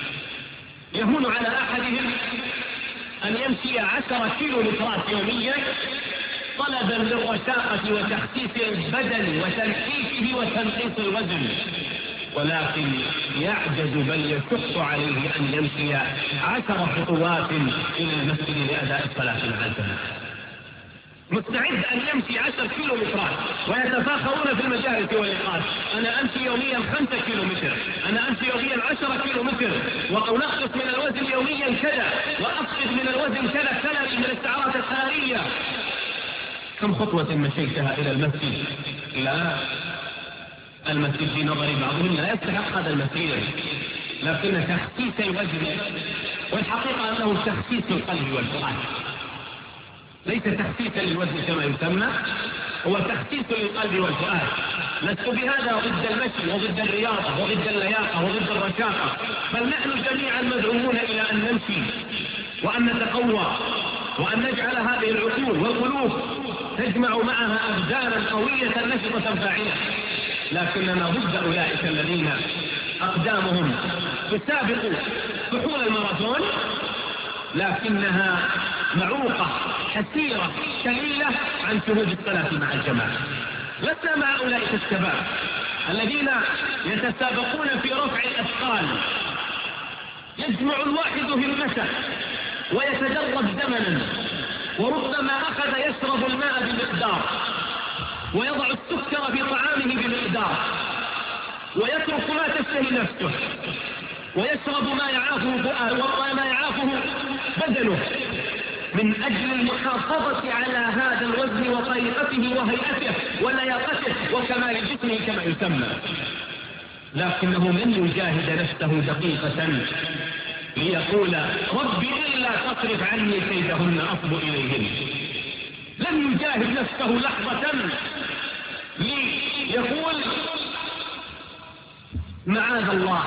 يهون على أحدهم أن يمشي 10 كيلومترات يوميا طلبا للرشاقة وتخسيس البدن وتنحيفه وتنقيص الوزن، ولكن يعجز بل يشق عليه أن يمشي 10 خطوات إلى المسجد لأداء الصلاة مع الجماعة. مستعد أن يمشي 10 كيلومترات، ويتفاخرون في المجالس واللقاءات: أنا أمشي يوميا 5 كيلومتر، أنا أمشي يوميا 10 كيلومتر، وأنقص من الوزن يوميا كذا، وأفقد من الوزن كذا كالوري من السعرات الحرارية. كم خطوة مشيتها إلى المسجد؟ لا، المسجد في نظر بعضهم لا يستحق هذا المسير، لكن تخسيس الوزن، والحقيقة أنه تخسيس القلب والفؤاد، ليس تخسيسا للوزن كما يسمى، هو تخسيس للقلب والفؤاد. لست بهذا ضد المشي وضد الرياضة وضد اللياقة وضد الرشاقة، بل نحن جميعا مدعوون إلى أن نمشي وأن نتقوى وأن نجعل هذه العقول والقلوب تجمع معها أبدانا قوية نشطة فاعلة. لكننا ضد أولئك الذين أقدامهم تسابق كحول الماراثون، لكنها معوقة كثيرة كليلة عن شهود الصلاة مع الجماعة. لسنا مع أولئك الشباب الذين يتسابقون في رفع الأثقال، يجمع الواحد همته ويتدرب زمنا، وربما أخذ يشرب الماء بمقدار، ويضع السكر في طعامه بمقدار، ويترك ما تشتهي نفسه، ويشرب ما يعافه بدنه، من أجل المحافظة على هذا الوزن وطريقته وهيئته ولياقته وكمال جسمه كما يسمى. لكنه لن يجاهد نفسه دقيقة ليقول: ربي إلا تصرف عني كيدهن أصب إليهن. لن يجاهد نفسه لحظة ليقول معاذ الله،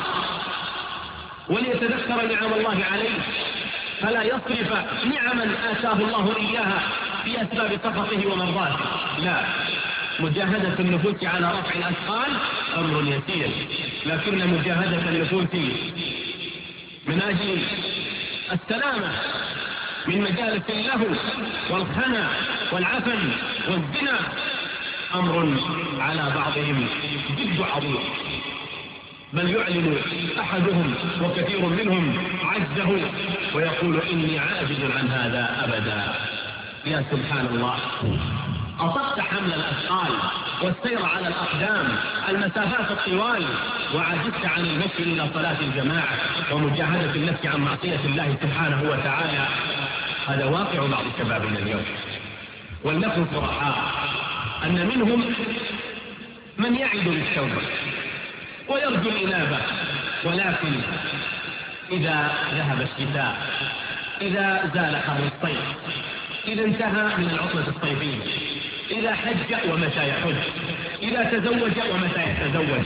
وليتذكر نعم الله عليه، فلا يصرف نعما آتاه الله إياها في أسباب سخطه ومرضاته. لا، مجاهدة النفوس على رفع الأثقال أمر يسير، لكن مجاهدة النفوس من أجل السلامة من مجالس اللهو والخنا والعفن والزنا أمر على بعضهم جد عظيم، بل يعلن أحدهم وكثير منهم عجزه ويقول: إني عاجز عن هذا أبدا. يا سبحان الله، أطقت حمل الأثقال والسير على الأقدام المسافات الطوال، وعجزت عن المشي إلى صلاة الجماعة ومجاهدة النفس عن معصية الله سبحانه وتعالى. هذا واقع بعض شبابنا اليوم، ولنكن صرحاء أن منهم من يعد بالتوبة ويرجو الإنابة، ولكن إذا ذهب الشتاء، إذا زال حر الصيف، إذا انتهى من العطلة الصيفية، إذا حج ومتى يحج، إذا تزوج ومتى يتزوج،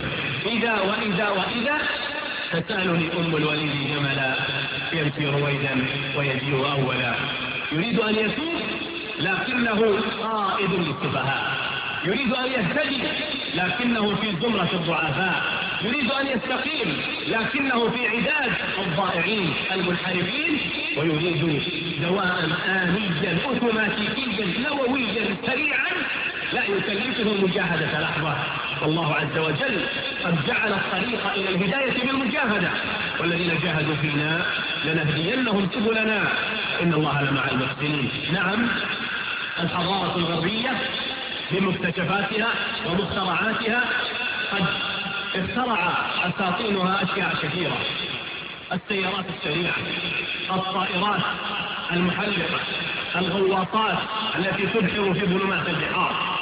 إذا تسألني أم الوليد جملا يمشي رويدا ويجيء أولا. يريد أن يتوب لكنه قائد للسفهاء، يريد أن يهتدي لكنه في زمرة الضعفاء، يريد أن يستقيم لكنه في عداد الضائعين المنحرفين، ويريد دواء آنيا أوتوماتيكيا نوويا سريعا لا يكلفه مجاهدة لحظة. والله عز وجل قد جعل الطريق إلى الهداية بالمجاهدة: والذين جاهدوا فينا لنهدينهم سبلنا إن الله لمع المحسنين. نعم، الحضارة الغربية بمكتشفاتها ومخترعاتها قد اخترع أساطينها أشياء كثيرة: السيارات السريعة، الطائرات المحلقة، الغواصات التي تبحر في ظلمات البحار،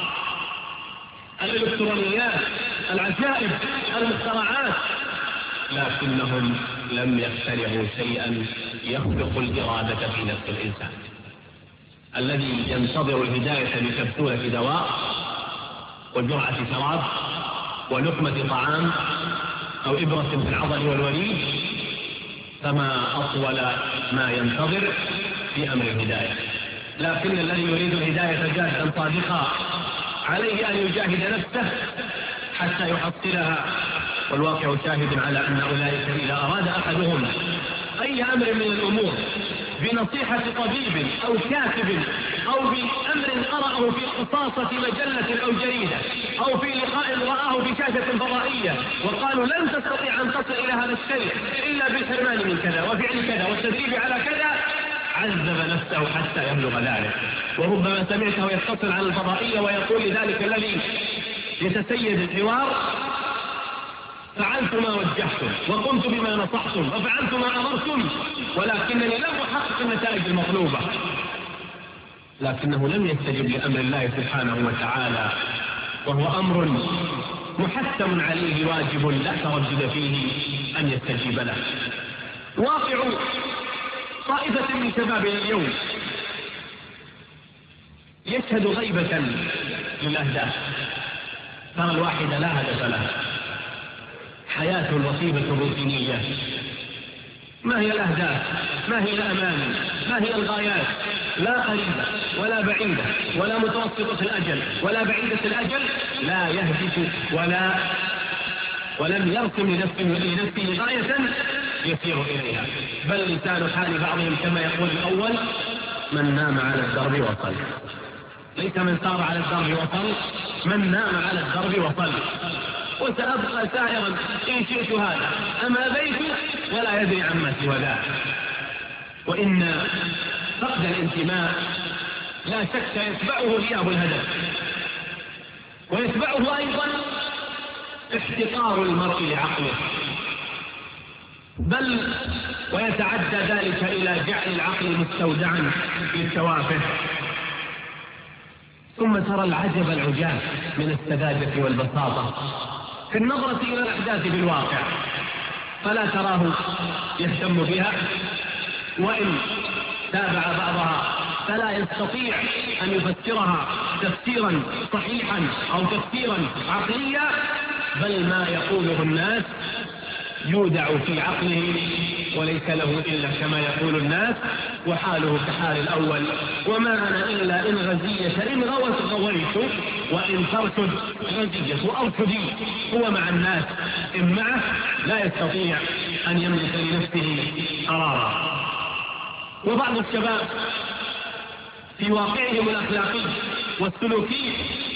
الإلكترونيات، العجائب، المخترعات، لكنهم لم يخترعوا شيئا يخلق الإرادة في نفس الإنسان. الذي ينتظر الهداية بكبسولة دواء وجرعة شراب ولقمة طعام أو إبرة في العضل والوريد، فما أطول ما ينتظر في أمر الهداية، لكن الذي يريد الهداية جادا صادقا عليه أن يجاهد نفسه حتى يحصلها. والواقع شاهد على أن أولئك إذا أراد أحدهم أي أمر من الأمور بنصيحة طبيب أو كاتب أو بأمر قرأه في قصاصة مجلة أو جريدة أو في لقاء رآه في شاشة فضائية وقالوا لن تستطيع أن تصل إلى هذا الشيء إلا بالحرمان من كذا وفعل كذا والتدريب على كذا، عذب نفسه حتى يبلغ ذلك. وربما سمعته يتصل على الفضائية ويقول لذلك الذي يتسيد الحوار: فعلت ما وجهتم وقمت بما نصحتم وفعلت ما أمرتم ولكنني لم أحقق النتائج المطلوبة. لكنه لم يستجب لأمر الله سبحانه وتعالى، وهو أمر محتم عليه واجب لا تردد فيه أن يستجيب له. واقع طائفة من شبابنا اليوم يشهد غيبة للأهداف. ترى الواحد لا هدف له، حياة وصيبة روتينية. ما هي الأهداف؟ ما هي الأماني؟ ما هي الغايات؟ لا قريبة ولا بعيدة ولا متوسطة الأجل ولا بعيدة الأجل، لا يهدف ولم يرسم لنفسه غاية يسير إليها. بل لسان حال بعضهم كما يقول الأول: من نام على الدرب وصل. ليس من سار على الدرب وصل، من نام على الدرب وصل. وسأبقى سائرا إن شئت هذا أما بيت ولا يدري عما سوى ذلك. وإن فقد الانتماء لا شك يتبعه غياب الهدف، ويتبعه أيضا احتقار المرء لعقله، بل ويتعدى ذلك إلى جعل العقل مستودعا للتوافه. ثم ترى العجب العجاب من السذاجة والبساطة في النظرة إلى الأحداث في الواقع، فلا تراه يهتم بها، وإن تابع بعضها فلا يستطيع أن يفسرها تفسيرا صحيحا أو تفسيرا عقليا، بل ما يقوله الناس يودع في عقله وليس له إلا كما يقول الناس، وحاله كحال الأول: وما أنا إلا إن غزية إن غوت غويت وإن ترشد غزية أرشدي. هو مع الناس إن معه لا يستطيع أن يملك لنفسه قرارا. وبعض الشباب في واقعهم الأخلاقي والسلوكي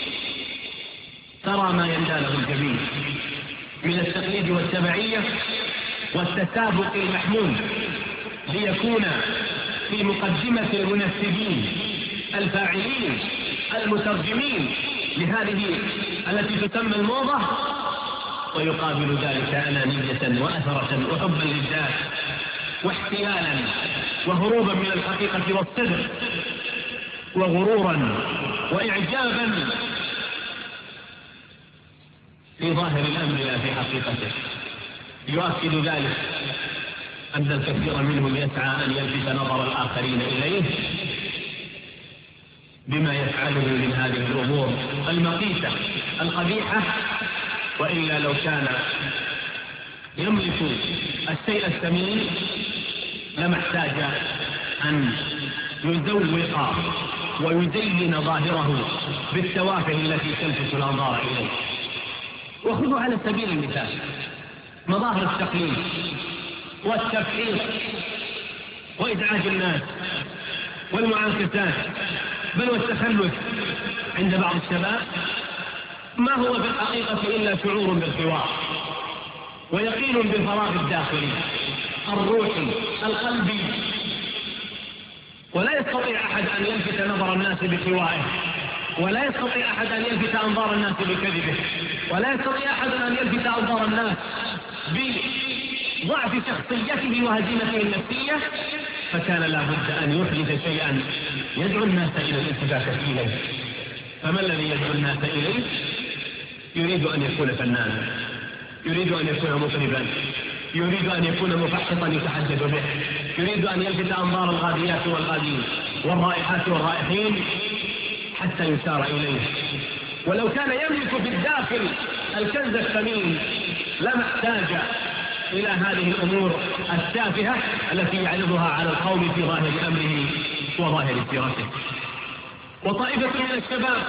ترى ما ينداله الجميع من التقليد والتبعية والتسابق المحمود ليكون في مقدمة المنسبين الفاعلين المترجمين لهذه التي تسمى الموضة، ويقابل ذلك أنانية وأثرة وحبا للذات واحتيالا وهروبا من الحقيقة والصدق وغرورا وإعجابا في ظاهر الأمر لا في حقيقته. يؤكد ذلك أن الكثير منهم يسعى أن يلفت نظر الآخرين إليه بما يفعله من هذه الأمور المقيتة القبيحة، وإلا لو كان يملك الشيء الثمين لما احتاج أن يزوق ويزين ظاهره بالتوافه التي تلفت الأنظار إليه. وخذوا على سبيل المثال مظاهر التقليد والتفحيط وإزعاج الناس والمعاكسات بل والتخلف عند بعض الشباب، ما هو في الحقيقة إلا شعور بالحوار ويقين بالفراغ الداخلي الروحي القلبي. ولا يستطيع أحد أن يلفت نظر الناس بحواره، ولا يستطيع أحد أن يلفت أنظار الناس بكذبه، ولا يستطيع أحد أن يلفت أنظار الناس بضعف شخصيته وهزيمته النفسية، فكان لا بد أن يحدث شيئا يدعو الناس إلى الالتفات إليه. فما الذي يدعو الناس إليه؟ يريد أن يكون فنانا، يريد أن يكون مطربا، يريد أن يكون مفحطا يتحدث به، يريد أن يلفت أنظار الغاديات والغادين والرائحات والرائحين حتى يسار إليه. ولو كان يملك في الداخل الكنز الثمين لما احتاج إلى هذه الأمور التافهة التي يعرضها على القوم في ظاهر أمره وظاهر سيرته. وطائفة من الشباب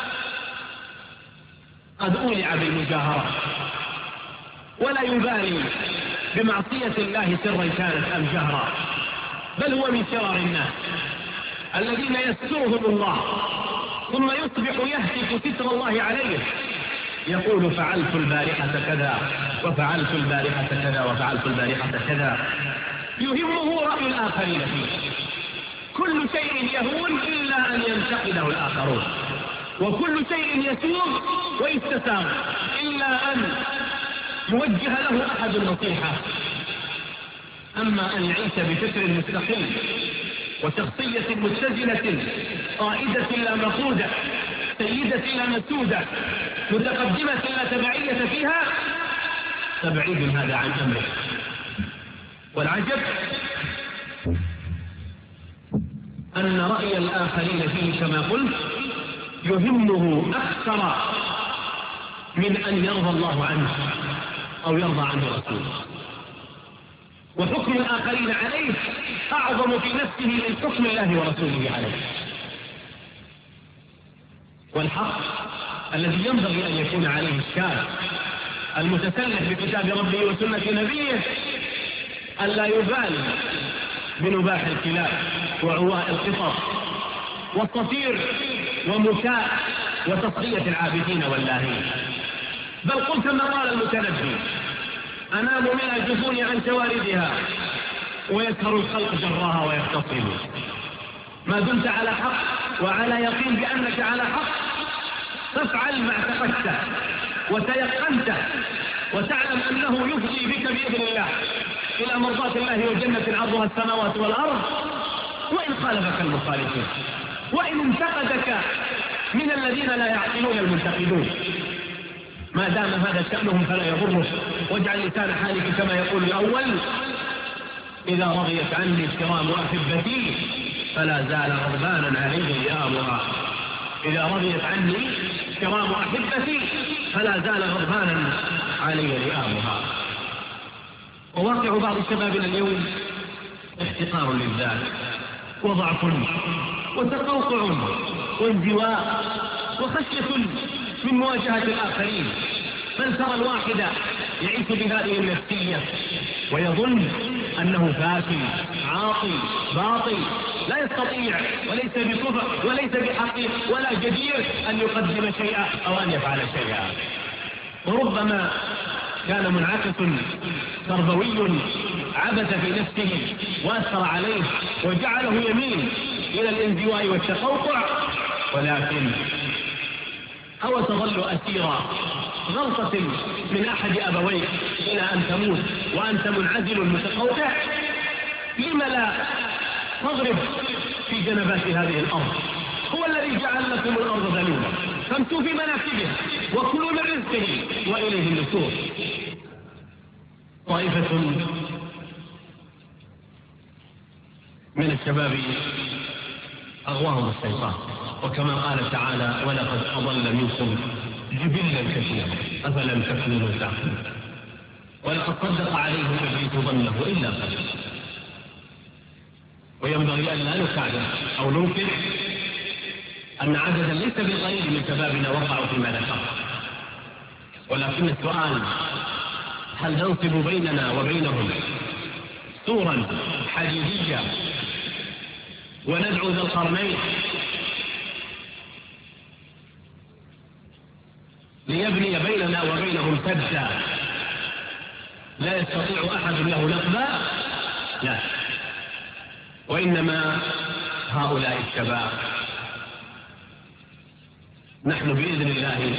قد أولع بالمجاهرة ولا يبالي بمعصية الله سرا كانت أم جهرا، بل هو من شرار الناس الذين يسترهم الله ثم يصبح يهتك ستر الله عليه، يقول فعلت البارحة كذا وفعلت البارحة كذا وفعلت البارحة كذا، يهمه رأي الآخرين فيه. كل شيء يهون إلا أن ينتقده الآخرون، وكل شيء يسوغ ويستساغ إلا أن يوجه له أحد النصيحة. أما أن يعيش بفكر مستقل وشخصية متزنة قائدة لا مقودة سيدة لا مسودة متقدمة لا تبعية فيها، تبعيد هذا عن أمره. والعجب أن رأي الآخرين فيه كما قلت يهمه أكثر من أن يرضى الله عنه أو يرضى عنه رسوله، وحكم الآخرين عليه أعظم في نفسه من حكم الله ورسوله عليه. والحق الذي ينبغي أن يكون عليه الشاب المتسلح بكتاب ربه وسنة نبيه ألا يبالي بنباح الكلاب وعواء القطط والصفير ومكاء وتصفية العابدين واللاهين، بل قلت ما قال المتنبي: أنام من الجفون عن شواردها ويسهر الخلق جراها ويختصموا. ما دمت على حق وعلى يقين بأنك على حق فافعل ما اعتقدته وتيقنته وتعلم أنه يفضي بك بإذن الله إلى مرضاة الله وجنة عرضها السماوات والأرض، وإن خالفك المخالفون، وإن انتقدك من الذين لا يعقلون المنتقدون، ما دام هذا شأنهم فلا يضره. واجعل لسان حالك كما يقول الأول: إذا رضيت عني كرام أحبتي فلا زال غضبانا عليه لآمها. إذا رضيت عني كرام أحبتي فلا زال غضبانا علي لآمها. وواقع بعض شبابنا اليوم احتقار للذات وضعف وتقوقع وانزواء وخشية من مواجهة الآخرين، بل ترى الواحد يعيش بهذه النفسية ويظن أنه فاشل عاطل باطل لا يستطيع وليس بكفء وليس بحق ولا جدير أن يقدم شيئا أو أن يفعل شيئا. وربما كان منعكس تربوي عبث في نفسه وأثر عليه وجعله يميل إلى الانزواء والتقوقع، ولكن أو تظل أسير غلطة من أحد أبويك إلى أن تموت وأنت منعزل متقوقع؟ لم لا تضرب في جنبات هذه الأرض؟ هو الذي جعل لكم الأرض ذلولا فامشوا في مناكبها وكلوا من رزقه وإليه النشور. طائفة من الشباب أغواهم الشيطان، وكما قال تعالى: ولقد أضل منكم جبلا كثيرا أفلم تكونوا تعقلون. ولقد صدق عليهم إبليس ظنه إلا قليلا. وينبغي أن لا نكعب أو ننكر أن عددا ليس بالقليل من شبابنا وقعوا فيما ذكر، ولكن السؤال: هل ننصب بيننا وبينهم سورا حديديا وندعو ذا القرنين ليبني بيننا وبينهم سدا لا يستطيع أحد له نقبا؟ لا، وإنما هؤلاء الشباب نحن بإذن الله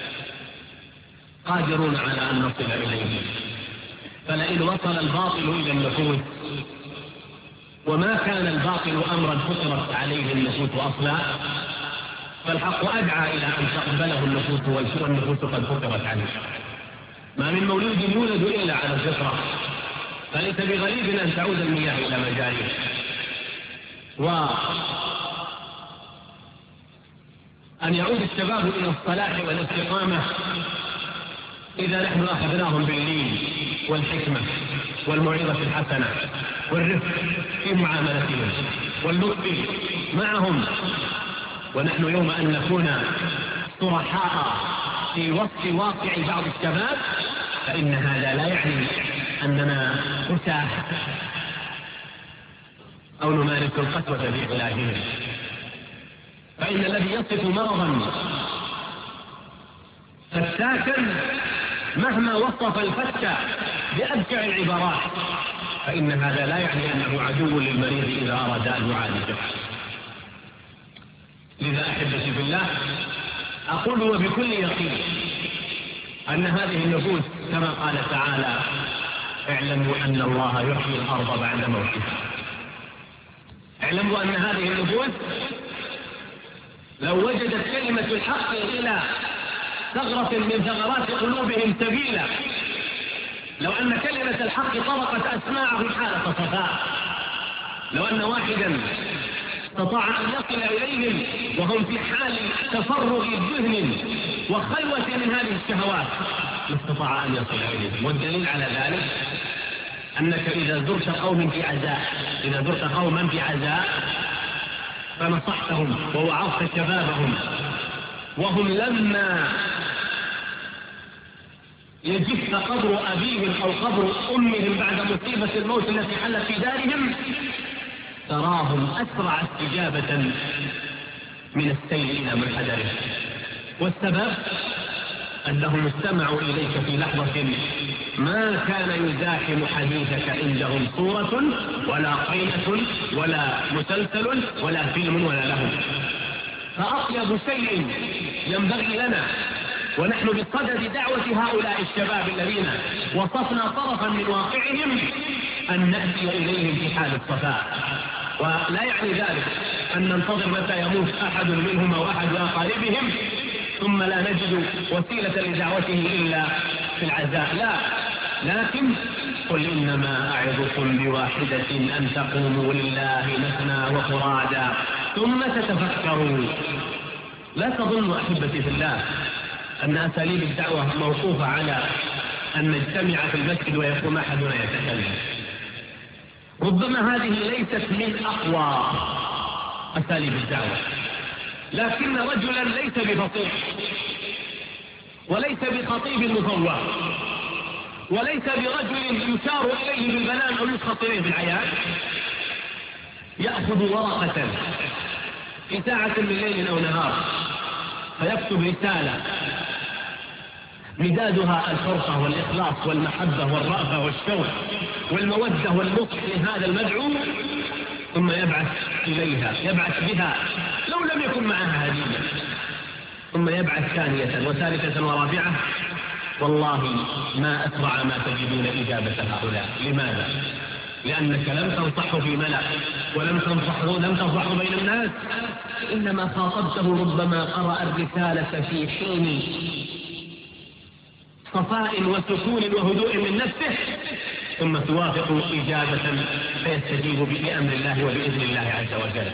قادرون على أن نصل إليهم. فلئن وصل الباطل إلى النفوس، وما كان الباطل أمرا فطرت عليه النفوس أصلا، فالحق أدعى إلى أن تقبله النفوس والنفوس قد فطرت عنه. ما من مولود يولد إلا على الفطرة، فليس بغريب أن تعود المياه إلى مجاريها. وأن يعود الشباب إلى الصلاح والاستقامة إذا نحن أخذناهم باللين والحكمة والموعظة الحسنة والرفق في معاملتهم واللطف معهم، ونحن يوم أن نكون صرحاء في وصف واقع بعض الشباب، فإن هذا لا يعني أننا أساء أو نمارس القسوة في علاجهم. فإن الذي يصف مرضا فتاكا مهما وصف الفتى بأبشع العبارات، فإن هذا لا يعني أنه عدو للمريض إذا أراد أن يعالجه. لذا أحبتي في الله أقول وبكل يقين أن هذه النفوس كما قال تعالى: اعلموا أن الله يحيي الأرض بعد موتها. اعلموا أن هذه النفوس لو وجدت كلمة الحق إلى ثغرة من ثغرات قلوبهم سبيلا، لو أن كلمة الحق طرقت أسماعهم حالة صفاء، لو أن واحدا استطاع أن يصل إليهم وهم في حال تفرغ الذهن وخلوة من هذه الشهوات، استطاع أن يصل إليهم. والدليل على ذلك أنك إذا زرت قوما في عزاء فنصحتهم ووعظت شبابهم وهم لما يجف قبر أبيهم أو قبر أمهم بعد مصيبة الموت التي حلت في دارهم، تراهم أسرع استجابة من السيل إلى منحدره. والسبب أنهم استمعوا إليك في لحظة ما كان يزاحم حديثك عندهم صورة ولا قينة ولا مسلسل ولا فيلم ولا لهم. فأطيب شيء ينبغي لنا ونحن بصدد دعوة هؤلاء الشباب الذين وصفنا طرفا من واقعهم أن نأتي إليهم في حال الصفاء. ولا يعني ذلك أن ننتظر متى يموت أحد منهم أو أحد أقاربهم ثم لا نجد وسيلة لدعوته إلا في العزاء، لا، لكن قل إنما أعظكم بواحدة أن تقوموا لله مثنى وفرادا ثم تتفكروا. لا تظن أحبتي في الله أن أساليب الدعوة موقوفة على أن نجتمع في المسجد ويقوم أحدنا يتكلم. ربما هذه ليست من أقوى أساليب الدعوة، لكن رجلا ليس بفصيح وليس بخطيب مفوه وليس برجل يشار إليه بالبنان أو يسخط إليه بالعيان يأخذ ورقة في ساعة من ليل أو نهار فيكتب رسالة مدادها الفرقة والإخلاص والمحبة والرأفة والشوق والمودة واللطف لهذا المدعو، ثم يبعث إليها، يبعث بها لو لم يكن معها هدية، ثم يبعث ثانية وثالثة ورابعة. والله ما أسرع ما تجدون إجابة هؤلاء. لماذا؟ لأنك لم تنصحه في ملأ ولم تنصحه بين الناس، إنما خاطبته ربما قرأ الرسالة في حين صفاء وسكون وهدوء من نفسه، ثم توافق إجابة فيستجيب بأمر الله وبإذن الله عز وجل.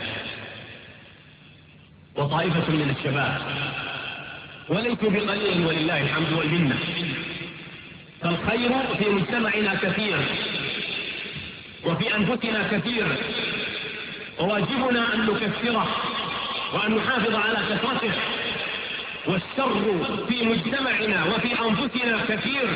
وطائفة من الشباب وليسوا بقليل ولله الحمد والمنة، فالخير في مجتمعنا كثير وفي أنفسنا كثير، وواجبنا أن نكثره وأن نحافظ على كثرته، والشر في مجتمعنا وفي أنفسنا كثير،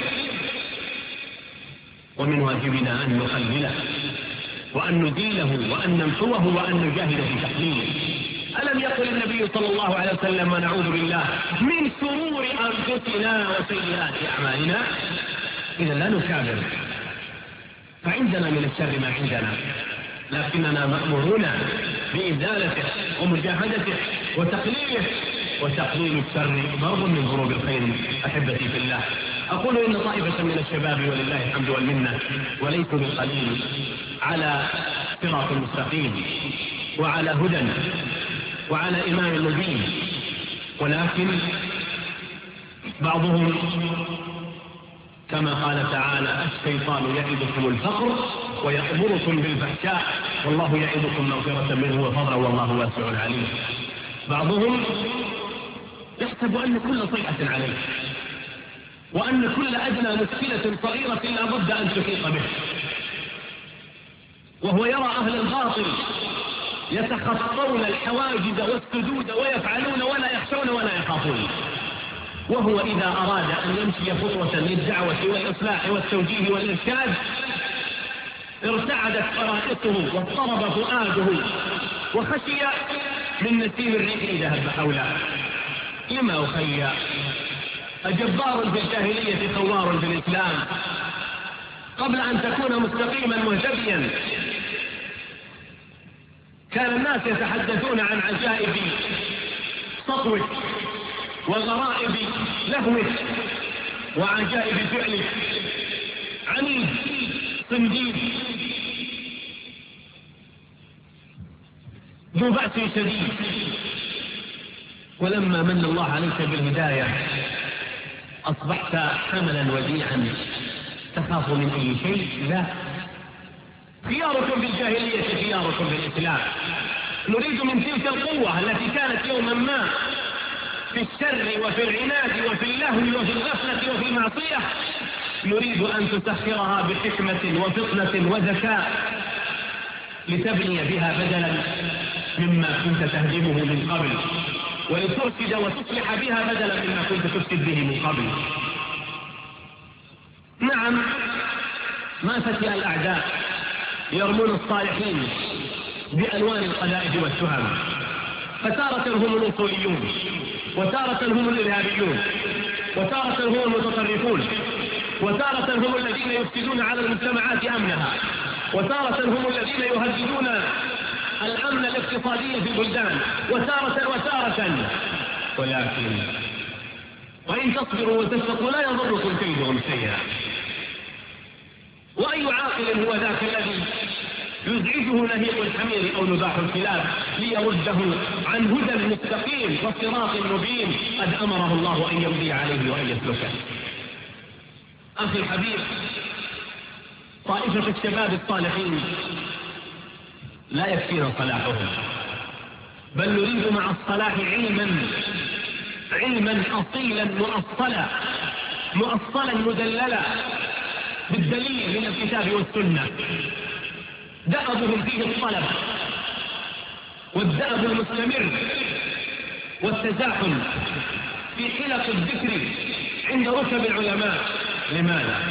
ومن واجبنا أن نقلله وأن نزيله وأن نمحوه وأن نجاهد في تقليله. ألم يقل النبي صلى الله عليه وسلم: ونعوذ بالله من شرور أنفسنا وسيئات أعمالنا؟ إذا لا نكابر، فعندنا من الشر ما عندنا، لكننا مأمورون بإزالته ومجاهدته وتقليله، وتقليل الشر ضرب من ضروب الخير. أحبتي في الله، أقول إن طائفة من الشباب ولله الحمد والمنة وليسوا بالقليل على صراط مستقيم وعلى هدى وعلى إمام مبين، ولكن بعضهم كما قال تعالى: الشيطان يعدكم الفقر ويأمركم بالفحشاء والله يعدكم مغفرة منه وفضلا والله واسع عليم. بعضهم يحسب أن كل صيحة عليه وأن كل أدنى مشكلة صغيرة لا بد أن تحيط به. وهو يرى أهل الباطل يتخطون الحواجز والسدود ويفعلون ولا يخشون ولا يخافون، وهو إذا أراد أن يمشي خطوة للدعوة والإصلاح والتوجيه والإرشاد ارتعدت فرائصه واضطرب فؤاده وخشي من نسيم الريح إذا هب حوله. لما أخي؟ أجبار في الجاهلية خوار في الإسلام، قبل أن تكون مستقيما مهتديا كان الناس يتحدثون عن عجائب سطوك وغرائب لهوك وعجائب فعلك، عنيد صنديد ذو بأس شديد. ولما من الله عليك بالهداية أصبحت حملا وديعا تخاف من أي شيء؟ لا، خياركم بالجاهلية خياركم بالإسلام. نريد من تلك القوة التي كانت يوما ما في الشر وفي العناد وفي اللهو وفي الغفلة وفي المعصية، نريد أن تسخرها بحكمة وفطنة وذكاء لتبني بها بدلا مما كنت تهدمه من قبل، ولترشد وتصلح بها بدلا مما كنت تفسد به من قبل. نعم، ما فتئ الأعداء يرمون الصالحين بألوان القلائد والتهم، فتارة هم الأصوليون، وتارة هم الإرهابيون، وتارة هم المتطرفون، وتارة هم الذين يفسدون على المجتمعات أمنها، وتارة هم الذين يهددون الأمن الاقتصادي في البلدان، وتارة. ولكن وإن تصبروا وتتقوا لا يضركم كيدهم شيئا. وأي عاقل هو ذاك الذي يزعجه نهيق الحمير أو نباح الكلاب ليرده عن هدى مستقيم وصراط مبين قد أمره الله أن يمضي عليه وأن يسلكه. أخي الحبيب، طائفة الشباب الصالحين لا يكفينا صلاحهم، بل نريد مع الصلاح علما أصيلا مؤصلا مدللا بالدليل من الكتاب والسنة، دأبهم فيه الطلب والدأب المستمر والتزاحم في حلق الذكر عند ركب العلماء. لماذا؟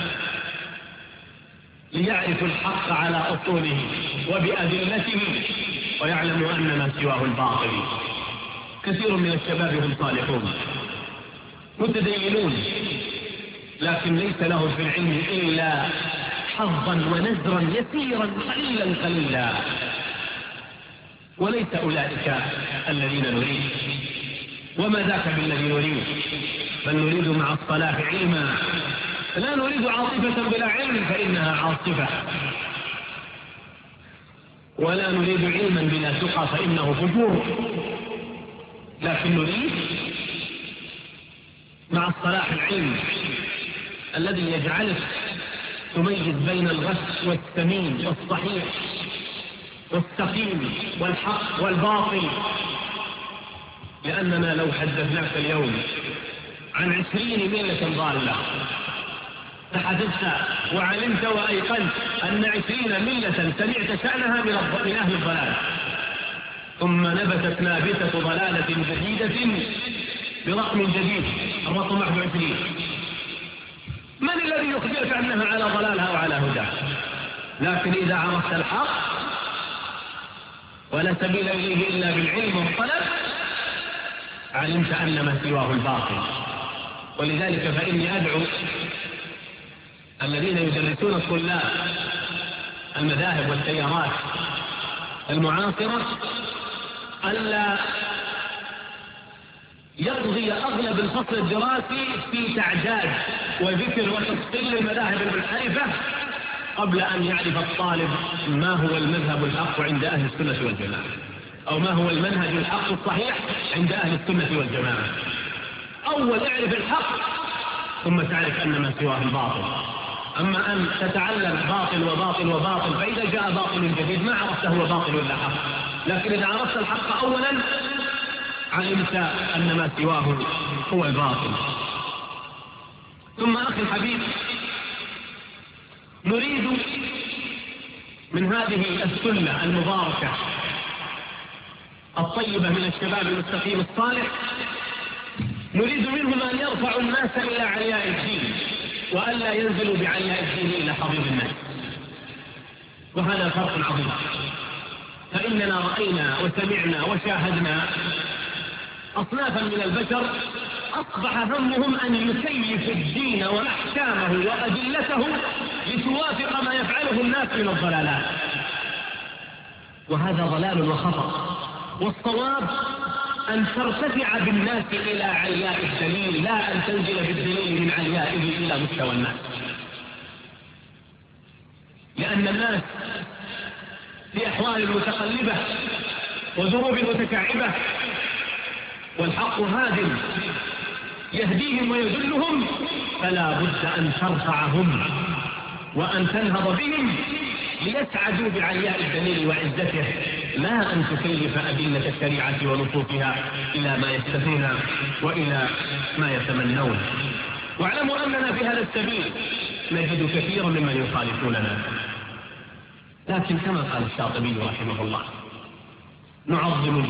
ليعرفوا الحق على أصوله وبأدلته ويعلموا أن ما سواه الباطل. كثير من الشباب هم صالحون متدينون، لكن ليس لهم في العلم إلا حظا ونزرا يسيرا قليلا، وليس أولئك الذين نريد، وما ذاك بالذي نريد، بل نريد مع الصلاح علما. لا نريد عاطفة بلا علم فإنها عاصفة، ولا نريد علما بلا تقى فإنه فجور، لكن نريد مع الصلاح العلم الذي يجعلك تميز بين الغش والسمين والصحيح والسقيم والحق والباطل. لأننا لو حدثناك اليوم عن 20 ملة ضالة فحدثت وعلمت وأيقنت أن 20 ملة سمعت شأنها من أهل الضلال، ثم نبتت نابتة ضلالة جديدة برقم جديد، الرقم 21. من الذي يخبرك أنها على ضلالها وعلى هداها؟ لكن إذا عرفت الحق ولا سبيل إليه إلا بالعلم والطلب علمت أن ما سواه الباطل. ولذلك فإني أدعو الذين يدرسون الطلاب المذاهب والتيارات المعاصرة ألا يقضي أغلب الفصل الدراسي في تعداد وذكر وتفصيل المذاهب المنحرفة قبل أن يعرف الطالب ما هو المذهب الحق عند أهل السنة والجماعة، أو ما هو المنهج الحق الصحيح عند أهل السنة والجماعة. أول اعرف الحق ثم تعرف أن ما سواه الباطل. أما أن تتعلم باطل وباطل وباطل فإذا جاء باطل جديد ما عرفت هو باطل ولا حق، لكن إذا عرفت الحق أولا علمت أن ما سواه هو الباطل. ثم أخي الحبيب، نريد من هذه السلة المباركة الطيبة من الشباب المستقيم الصالح، نريد منهم أن يرفعوا الناس إلى علياء الدين، وألا ينزلوا بعلياء الدين إلى حضيض الناس. وهذا فرق عظيم، فإننا رأينا وسمعنا وشاهدنا أصنافا من البشر أصبح همهم أن يكيف الدين وأحكامه وأدلته لتوافق ما يفعله الناس من الضلالات، وهذا ضلال وخطأ. والصواب أن ترتفع بالناس إلى علياء الدليل، لا أن تنزل بالدليل من عليائه إلى مستوى الناس، لأن الناس في أحوال متقلبة وظروف متشعبة، والحق هادٍ يهديهم ويذلهم، فلا بد أن ترفعهم وأن تنهض بهم ليسعدوا بعلياء الدليل وعزته، لا أن تكيف أدلة الشريعة ونصوصها إلى ما يشتهون وإلى ما يتمنون. واعلموا أننا في هذا السبيل نجد كثيرا ممن يخالفوننا، لكن كما قال الشاطبي رحمه الله: نعظم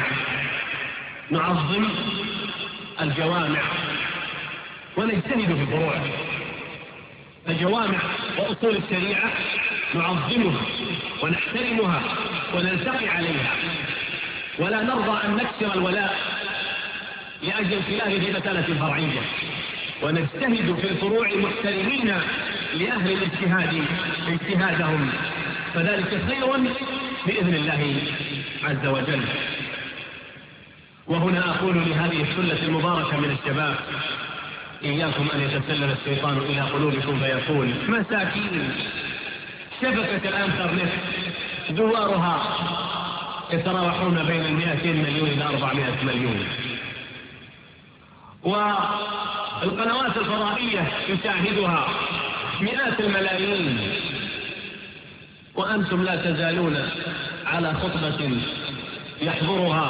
الجوامع ونجتهد في الفروع. الجوامع وأصول الشريعة نعظمها ونحترمها ونلتقي عليها، ولا نرضى أن نكسر الولاء لأجل الخلاف في مسألة فرعية، ونجتهد في الفروع محترمين لأهل الاجتهاد اجتهادهم، فذلك خير بإذن الله عز وجل. وهنا أقول لهذه السلة المباركة من الشباب: إياكم أن يتسلل الشيطان إلى قلوبكم فيقول مساكين، شبكة الإنترنت دوارها يتراوحون بين 200 مليون إلى 400 مليون، والقنوات الفضائية يشاهدها مئات الملايين، وأنتم لا تزالون على خطبة يحضرها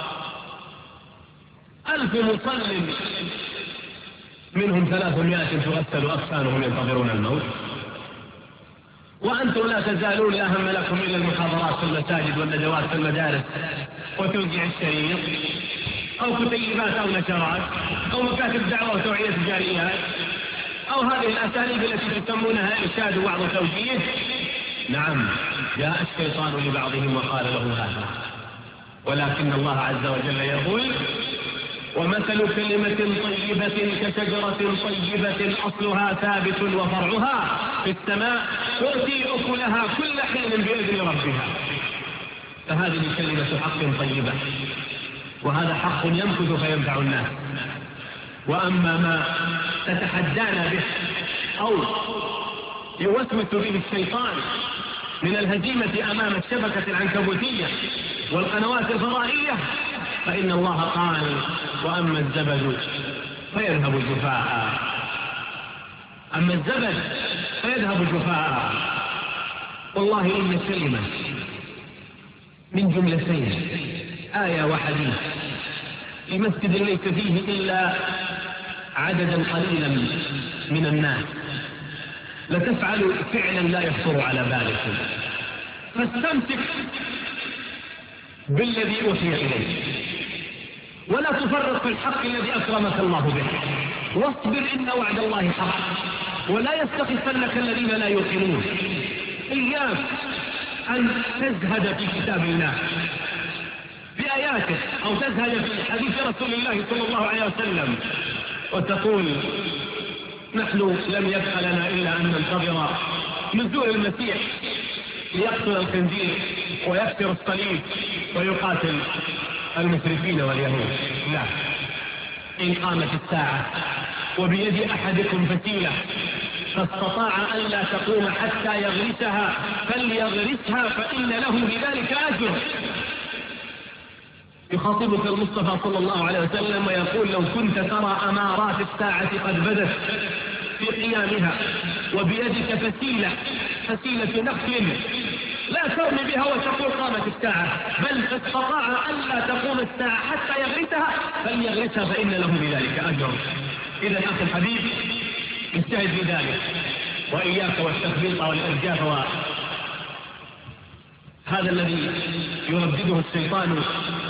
1000 مصل، منهم 300 تغسل أغسالهم ينتظرون الموت، وأنتم لا تزالون لا هم لكم إلا المحاضرات في المساجد والندوات في المدارس وتوزيع الشريط أو كتيبات أو نشرات أو مكاتب دعوة وتوعية الجاليات أو هذه الأساليب التي تسمونها إرشاد ووعظ وتوجيه. نعم، جاء الشيطان لبعضهم وقال له هذا، ولكن الله عز وجل يقول: ومثل كلمة طيبة كشجرة طيبة أصلها ثابت وفرعها في السماء تؤتي أكلها كل حين بإذن ربها. فهذه كلمة حق طيبة، وهذا حق يمكث فينفع الناس. وأما ما تتحدانا به أو يوسوس به الشيطان من الهزيمة أمام الشبكة العنكبوتية والقنوات الفضائية، فإن الله قال: وأما الزبد فيذهب جفاء. أما الزبد فيذهب جفاء. والله إن الكلمة من جملتين، آية وحديث، في مسجد ليس فيه إلا عددا قليلا من الناس، لتفعل فعلا لا يخطر على بالكم، فاستمسك بالذي أوحي إليك، ولا تفرط في الحق الذي أكرمك الله به، واصبر إن وعد الله حق، ولا يستخفنك الذين لا يوقنون. إياك أن تزهد في كتاب الله بآياته، أو تزهد في حديث رسول الله صلى الله عليه وسلم وتقول: نحن لم يبقى لنا إلا أن ننتظر نزول المسيح ليقتل الخنزير ويكسر الصليب ويقاتل المشركين واليهود. لا، إن قامت الساعة وبيد أحدكم فتيلة فاستطاع أن لا تقوم حتى يغرسها فليغرسها فإن له بذلك أجر. يخاطبك المصطفى صلى الله عليه وسلم ويقول: لو كنت ترى أمارات الساعة قد بدت في قيامها وبيدك فتيلة نخل لا ترمي بها وتقول قامت الساعة، بل استطاع أن لا تقوم الساعة حتى يغرسها فليغرسها فإن له بذلك أجر. إذا أخي الحبيب، اجتهد في ذلك، وإياك والتخبيط والإرجاف. هذا الذي يردده الشيطان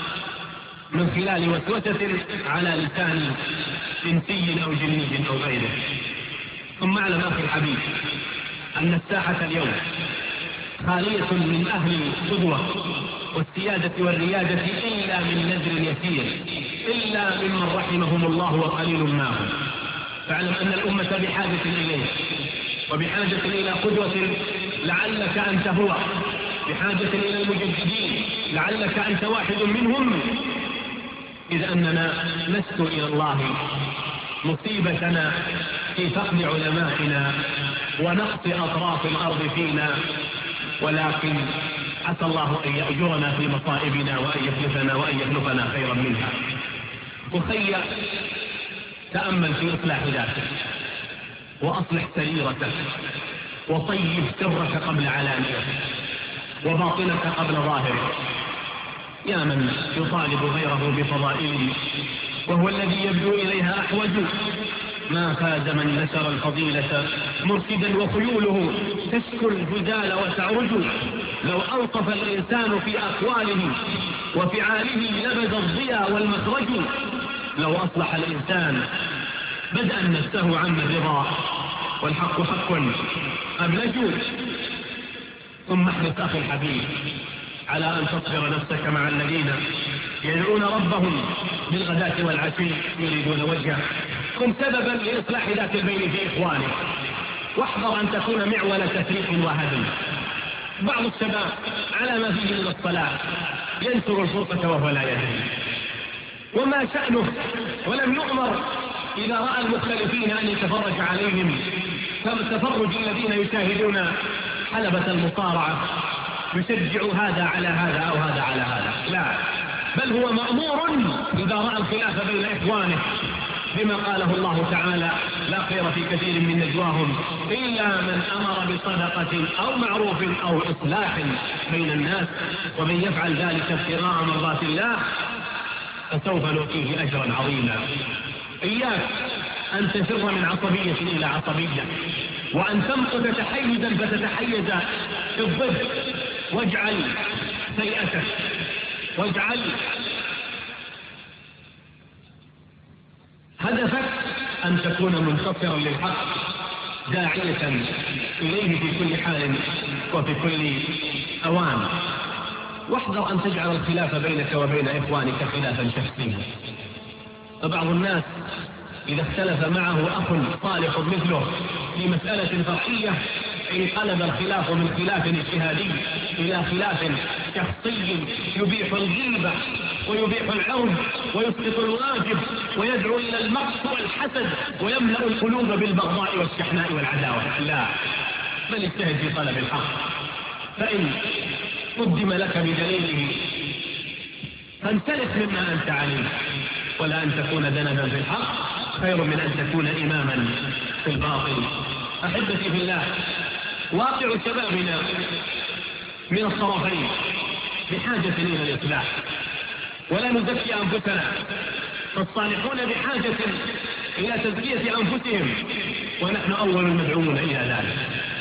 من خلال وسوسة على لسان إنسي أو جني أو غيره. ثم اعلم أخي الحبيب أن الساحة اليوم خالية من أهل القدوة والسيادة والريادة إلا من نذر يسير، إلا ممن رحمهم الله وقليل ما هم. فاعلم أن الأمة بحاجة إليه، وبحاجة إلى قدوة لعلك أنت هو، بحاجة إلى المجددين لعلك أنت واحد منهم، إذ أننا نشكو إلى الله مصيبتنا في فقد علمائنا ونقص أطراف الأرض فينا، ولكن عسى الله أن يأجرنا في مصائبنا وأن يخلفنا خيرا منها. أخي، تأمل في إصلاح ذاتك، وأصلح سريرتك، وطيب سرك قبل علانيتك، وباطنك قبل ظاهرك. يا من يطالب غيره بفضائله وهو الذي يبدو إليها أحوج، ما فاز من نشر الفضيلة مرشدا وخيوله تسكو الجدال وتعرج. لو ألطف الإنسان في أقواله وفعاله لبد الضياء والمخرج. لو أصلح الإنسان بدأ نفسه عن الرضا، والحق حق أبلج. ثم احرص أخي الحبيب على أن تصبر نفسك مع الذين يدعون ربهم بالغداة والعشي يريدون وجهه. كن سببا لإصلاح ذات البين في إخوانك، واحذر أن تكون معول تفريق وهدم. بعض الشباب على ما فيه من الصلاة ينشر الفرقة وهو لا يدري، وما شأنه، ولم يؤمر إذا رأى المختلفين أن يتفرج عليهم كتفرج الذين يشاهدون حلبة المصارعة، يشجع هذا على هذا أو هذا على هذا. لا، بل هو مأمور إذا رأى الخلاف بين إخوانه بما قاله الله تعالى: لا خير في كثير من نجواهم إلا من أمر بصدقة أو معروف أو إصلاح بين الناس، ومن يفعل ذلك ابتغاء مرضات الله فسوف نؤتيه أجرا عظيما. إياك أن تفر من عصبية إلى عصبية، وأن تمقت تحيزا فتتحيز في الضد. واجعل سيئتك، واجعل هدفك أن تكون منتصرا للحق، داعية إليه في كل حال وفي كل أوان. واحذر أن تجعل الخلاف بينك وبين إخوانك خلافا شخصيا. فبعض الناس إذا اختلف معه أخ صالح مثله في مسألة فرعية انقلب الخلاف من خلاف اجتهادي إلى خلاف شخصي يبيح الغيبة ويبيح العرض ويسقط الواجب ويدعو إلى المقت والحسد ويملأ القلوب بالبغضاء والشحناء والعداوة. لا، بل اجتهد في طلب الحق، فإن قدم لك بدليله فانسلخ مما أنت عليه، ولا أن تكون ذنبا في الحق خير من أن تكون إماما في الباطل. أحبتي في الله، واقع شبابنا من الطرفين بحاجة إلى الإصلاح، ولا نزكي أنفسنا، فالصالحون بحاجة إلى تزكية أنفسهم، ونحن أول المدعوون إلى ذلك.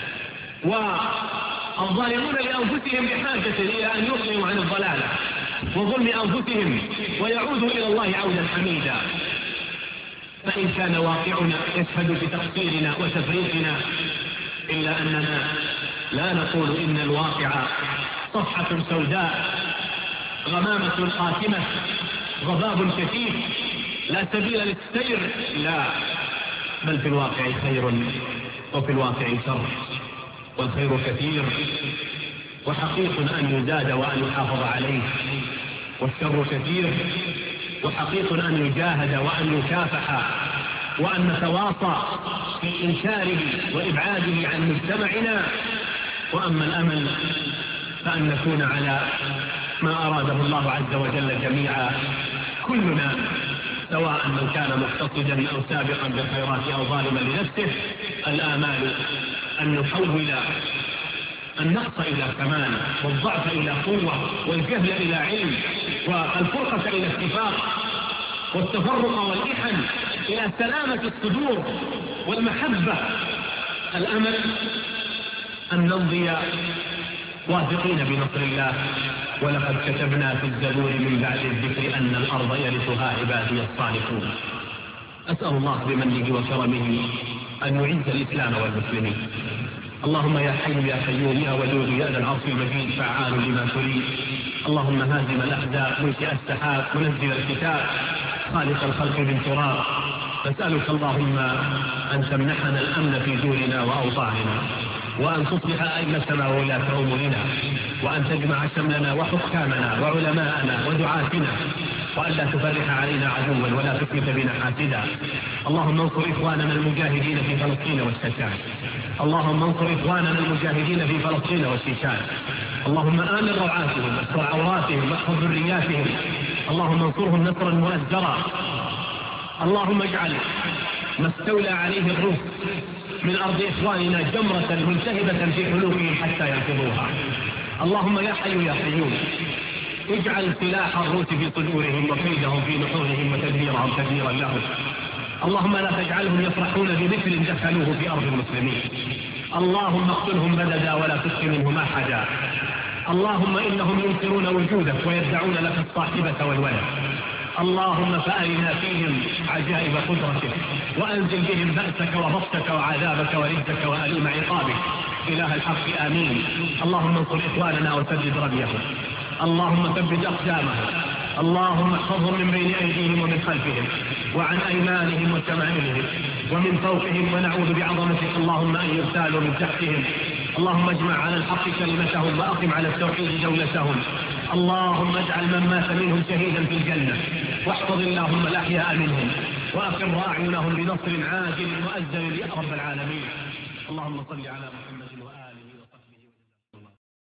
والظالمون لأنفسهم بحاجة إلى أن يقلعوا عن الضلالة وظلم أنفسهم ويعودوا إلى الله عودا حميدا. فإن كان واقعنا يشهد بتقصيرنا وتفريطنا، إلا أننا لا نقول إن الواقع صفحة سوداء، غمامة قاتمة، غضاب كثيف، لا سبيل للسير. لا، بل في الواقع خير وفي الواقع شر، والخير كثير وحقيق أن يزاد وأن يحافظ عليه، والشر كثير وحقيق أن يجاهد وأن يكافح وأن نتواصى في إنكاره وإبعاده عن مجتمعنا. وأما الأمل فأن نكون على ما أراده الله عز وجل جميعا كلنا، سواء من كان مقتصدا أو سابقا بالخيرات أو ظالما لنفسه. الآمال أن نحول النقص إلى كمال، والضعف إلى قوة، والجهل إلى علم، والفرقة إلى اتفاق، والتفرق والإحن إلى سلامة الصدور والمحبة. الأمل أن نمضي واثقين بنصر الله. ولقد كتبنا في الزبور من بعد الذكر أن الأرض يرثها عبادي الصالحون. أسأل الله بمنه وكرمه أن يعز الإسلام والمسلمين. اللهم يا حي يا قيوم يا ودود يا ذا العرش المجيد فعال لما تريد. اللهم هازم الأحزاب منشئ السحاب منزل الكتاب خالق الخلق بالتراب. نسألك اللهم أن تمنحنا الأمن في دورنا وأوطاننا، وأن تصلح أئمتنا وولاة أمورنا، وأن تجمع شملنا وحكامنا وعلماءنا ودعاتنا، وأن لا تفرح علينا عدوا ولا تكلف بنا حاسدا. اللهم انصر إخواننا المجاهدين في فلسطين والشيشان. اللهم انصر إخواننا المجاهدين في فلسطين والشيشان. اللهم آمن روعاتهم واستر عوراتهم واحفظ ذرياتهم. اللهم انصرهم نصرا مؤزرا. اللهم اجعل ما استولى عليه الروس من أرض إخواننا جمرة ملتهبة في حلوقهم حتى ينقضوها. اللهم يا حي يا قيوم اجعل سلاح الروس في صدورهم وكيدهم في نحورهم وتدميرهم تدميرا لهم. اللهم لا تجعلهم يفرحون بمثل دخلوه في أرض المسلمين. اللهم اقتلهم بددا ولا تبق منهم أحدا. اللهم إنهم ينكرون وجودك ويدعون لك الصاحبة والولد. اللهم فأرنا فيهم عجائب قدرتك، وأنزل بهم بأسك وبطشك وعذابك ورجك وأليم عقابك. إله الحق آمين. اللهم انصر إخواننا وسدد رميهم. اللهم ثبت أقدامهم. اللهم احفظهم من بين أيديهم ومن خلفهم وعن أيمانهم وشمائلهم ومن فوقهم، ونعوذ بعظمتك اللهم أن يغتالوا من تحتهم. اللهم اجمع على الحق كلمتهم وأقم على التوحيد دولتهم. اللهم اجعل من مات منهم شهيدا في الجنة، واحفظ اللهم الأحياء منهم، وأقر أعينهم بنصر عاجل مؤجل يا رب العالمين. اللهم صل على محمد.